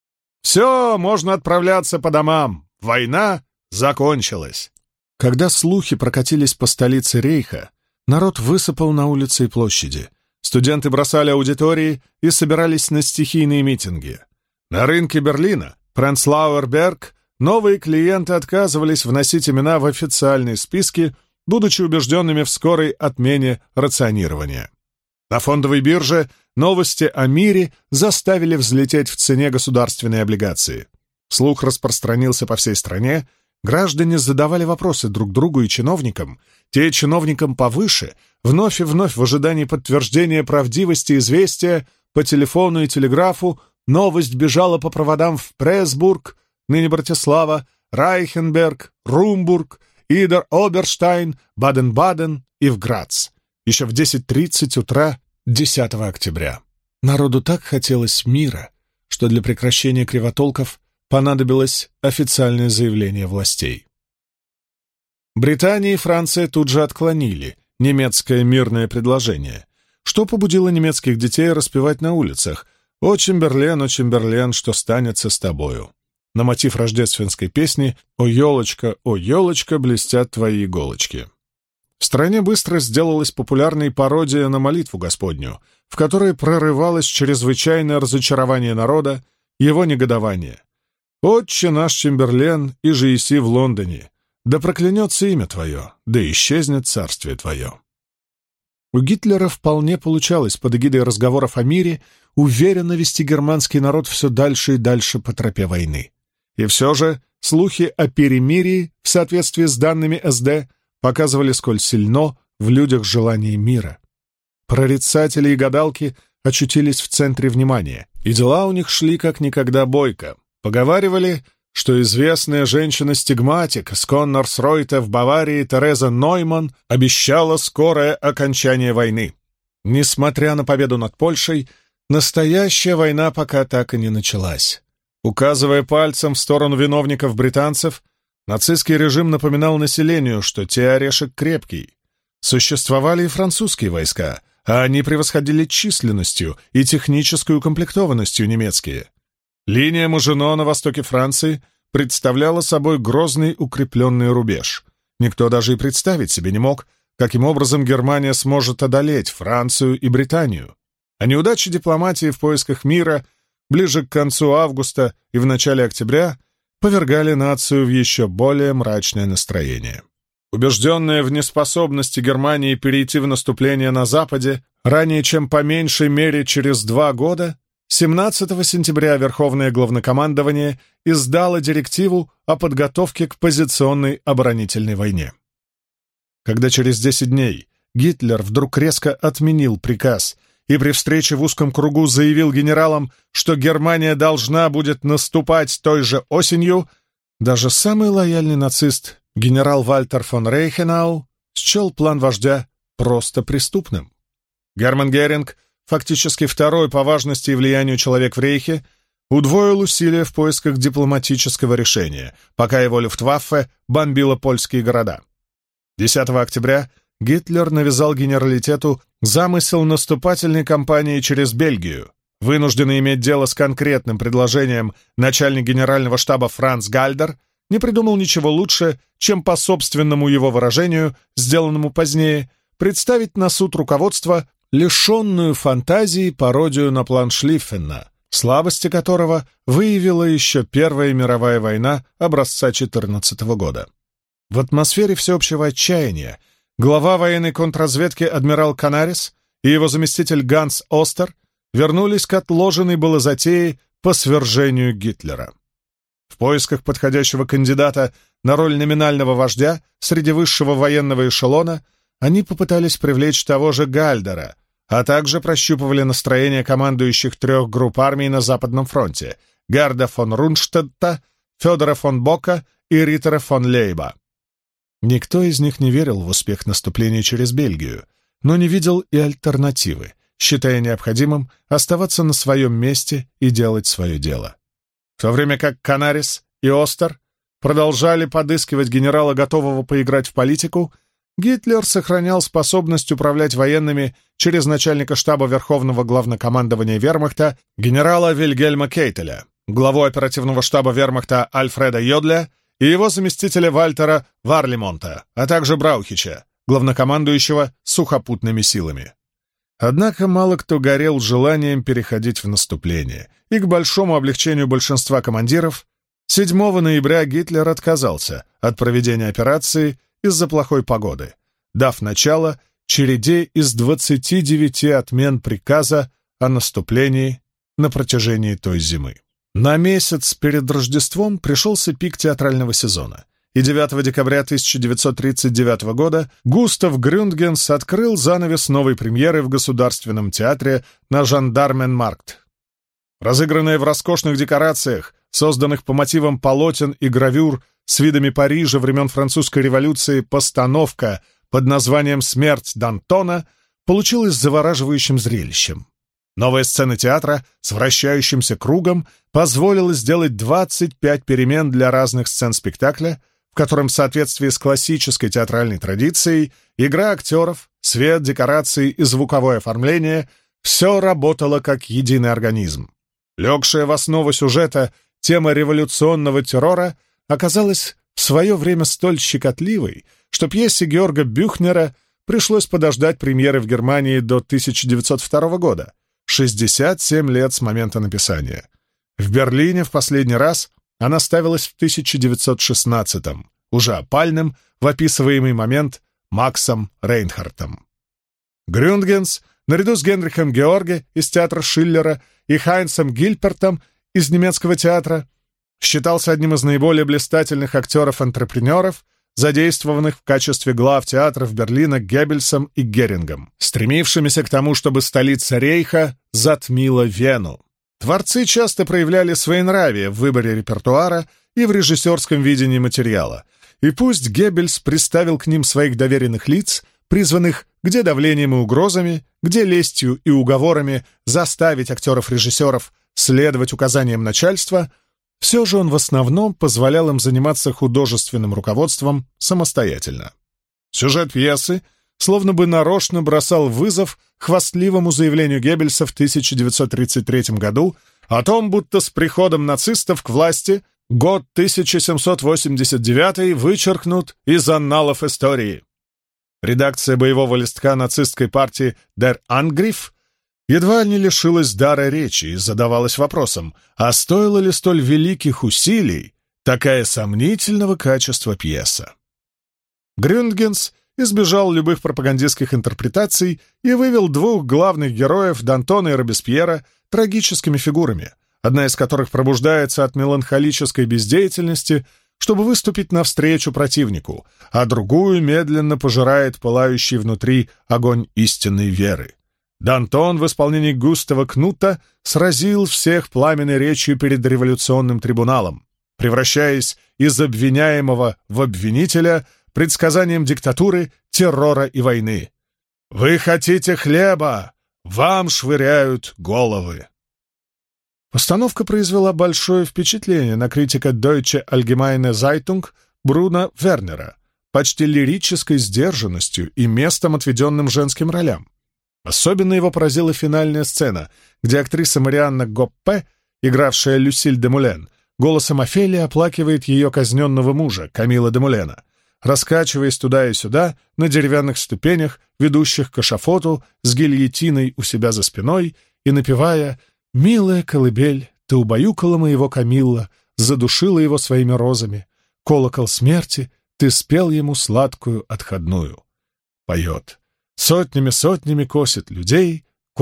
«Все, можно отправляться по домам. Война закончилась». Когда слухи прокатились по столице Рейха, народ высыпал на улицы и площади. Студенты бросали аудитории и собирались на стихийные митинги. На рынке Берлина, Пренцлауэр Берг, новые клиенты отказывались вносить имена в официальные списки, будучи убежденными в скорой отмене рационирования. На фондовой бирже новости о мире заставили взлететь в цене государственные облигации. Слух распространился по всей стране, граждане задавали вопросы друг другу и чиновникам, те чиновникам повыше, вновь и вновь в ожидании подтверждения правдивости известия по телефону и телеграфу новость бежала по проводам в Пресбург, ныне Братислава, Райхенберг, Румбург, Идер-Оберштайн, Баден-Баден и в Грац. Еще в 10:30 утра 10 октября. Народу так хотелось мира, что для прекращения кривотолков понадобилось официальное заявление властей. Британия и Франция тут же отклонили немецкое мирное предложение, что побудило немецких детей распевать на улицах «О, Чемберлен, что станется с тобою» на мотив рождественской песни о, елочка, блестят твои иголочки». В стране быстро сделалась популярной пародия на молитву Господню, в которой прорывалось чрезвычайное разочарование народа, его негодование. «Отче наш Чемберлен, и же еси в Лондоне, да проклянется имя твое, да исчезнет царствие твое». У Гитлера вполне получалось под эгидой разговоров о мире уверенно вести германский народ все дальше и дальше по тропе войны. И все же слухи о перемирии в соответствии с данными СД показывали, сколь сильно в людях желание мира. Прорицатели и гадалки очутились в центре внимания, и дела у них шли как никогда бойко. Поговаривали, что известная женщина-стигматик с Коннорсройта в Баварии Тереза Нойман обещала скорое окончание войны. Несмотря на победу над Польшей, настоящая война пока так и не началась. Указывая пальцем в сторону виновников британцев, нацистский режим напоминал населению, что те орешек крепкий. Существовали и французские войска, а они превосходили численностью и технической укомплектованностью немецкие. Линия Мажино на востоке Франции представляла собой грозный укрепленный рубеж. Никто даже и представить себе не мог, каким образом Германия сможет одолеть Францию и Британию. А неудачи дипломатии в поисках мира ближе к концу августа и в начале октября повергали нацию в еще более мрачное настроение. Убежденная в неспособности Германии перейти в наступление на Западе ранее чем по меньшей мере через 2 года, 17 сентября Верховное Главнокомандование издало директиву о подготовке к позиционной оборонительной войне. Когда через 10 дней Гитлер вдруг резко отменил приказ и при встрече в узком кругу заявил генералам, что Германия должна будет наступать той же осенью, даже самый лояльный нацист генерал Вальтер фон Рейхенау счел план вождя просто преступным. Герман Геринг, фактически второй по важности и влиянию человек в Рейхе, удвоил усилия в поисках дипломатического решения, пока его Люфтваффе бомбило польские города. 10 октября Гитлер навязал генералитету замысел наступательной кампании через Бельгию. Вынужденный иметь дело с конкретным предложением начальник генерального штаба Франц Гальдер не придумал ничего лучше, чем по собственному его выражению, сделанному позднее, представить на суд руководства лишенную фантазии пародию на план Шлиффена, слабости которого выявила еще Первая мировая война образца 14 года. В атмосфере всеобщего отчаяния глава военной контрразведки адмирал Канарис и его заместитель Ганс Остер вернулись к отложенной было затее по свержению Гитлера. В поисках подходящего кандидата на роль номинального вождя среди высшего военного эшелона они попытались привлечь того же Гальдера, а также прощупывали настроение командующих 3 групп армий на Западном фронте — Гарда фон Рунштадта, Федора фон Бока и Риттера фон Лейба. Никто из них не верил в успех наступления через Бельгию, но не видел и альтернативы, считая необходимым оставаться на своем месте и делать свое дело. В то время как Канарис и Остер продолжали подыскивать генерала, готового поиграть в политику, Гитлер сохранял способность управлять военными через начальника штаба Верховного главнокомандования вермахта генерала Вильгельма Кейтеля, главу оперативного штаба вермахта Альфреда Йодля и его заместителя Вальтера Варлимонта, а также Браухича, главнокомандующего сухопутными силами. Однако мало кто горел желанием переходить в наступление, и к большому облегчению большинства командиров 7 ноября Гитлер отказался от проведения операции из-за плохой погоды, дав начало череде из 29 отмен приказа о наступлении на протяжении той зимы. На месяц перед Рождеством пришелся пик театрального сезона, и 9 декабря 1939 года Густав Грюндгенс открыл занавес новой премьеры в Государственном театре на Жандарменмаркт. Разыгранная в роскошных декорациях, созданных по мотивам полотен и гравюр с видами Парижа времен Французской революции, постановка под названием «Смерть Д'Антона» получилась завораживающим зрелищем. Новая сцена театра с вращающимся кругом позволила сделать 25 перемен для разных сцен спектакля, в котором в соответствии с классической театральной традицией игра актеров, свет, декорации и звуковое оформление — все работало как единый организм. Легшая в основу сюжета тема революционного террора оказалась в свое время столь щекотливой, что пьесе Георга Бюхнера пришлось подождать премьеры в Германии до 1902 года, 67 лет с момента написания. В Берлине в последний раз она ставилась в 1916-м, уже опальным в описываемый момент Максом Рейнхардтом. Грюндгенс, наряду с Генрихом Георге из театра Шиллера и Хайнцем Гильпертом из немецкого театра, считался одним из наиболее блистательных актеров-антрепренеров, задействованных в качестве глав театров Берлина Геббельсом и Герингом, стремившимися к тому, чтобы столица Рейха затмила Вену. Творцы часто проявляли своенравие в выборе репертуара и в режиссерском видении материала, и пусть Геббельс приставил к ним своих доверенных лиц, призванных где давлением и угрозами, где лестью и уговорами заставить актеров-режиссеров следовать указаниям начальства, все же он в основном позволял им заниматься художественным руководством самостоятельно. Сюжет пьесы словно бы нарочно бросал вызов хвастливому заявлению Геббельса в 1933 году о том, будто с приходом нацистов к власти год 1789 вычеркнут из анналов истории. Редакция боевого листка нацистской партии «Der Angriff» едва не лишилась дара речи и задавалась вопросом, а стоило ли столь великих усилий такая сомнительного качества пьеса. Грюндгенс избежал любых пропагандистских интерпретаций и вывел двух главных героев, Д'Антона и Робеспьера, трагическими фигурами, одна из которых пробуждается от меланхолической бездеятельности, чтобы выступить навстречу противнику, а другую медленно пожирает пылающий внутри огонь истинной веры. Д'Антон в исполнении Густава Кнута сразил всех пламенной речью перед революционным трибуналом, превращаясь из обвиняемого в обвинителя предсказанием диктатуры, террора и войны. «Вы хотите хлеба? Вам швыряют головы!» Постановка произвела большое впечатление на критика Deutsche Allgemeine Zeitung Бруно Вернера почти лирической сдержанностью и местом, отведенным женским ролям. Особенно его поразила финальная сцена, где актриса Марианна Гоппе, игравшая Люсиль де Мулен, голосом Офелии оплакивает ее казненного мужа, Камила де Мулена, раскачиваясь туда и сюда на деревянных ступенях, ведущих к эшафоту, с гильотиной у себя за спиной и напевая «Милая колыбель, ты убаюкала моего Камилла, задушила его своими розами. Колокол смерти, ты спел ему сладкую отходную». Поет. Сотнями косит людей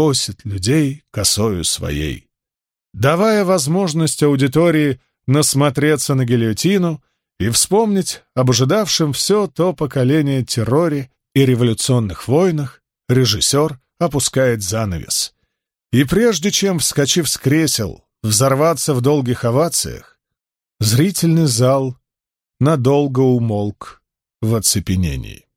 косою своей. Давая возможность аудитории насмотреться на гильотину и вспомнить об ожидавшем все то поколение терроре и революционных войнах, режиссер опускает занавес. И прежде чем, вскочив с кресел, взорваться в долгих овациях, зрительный зал надолго умолк в оцепенении.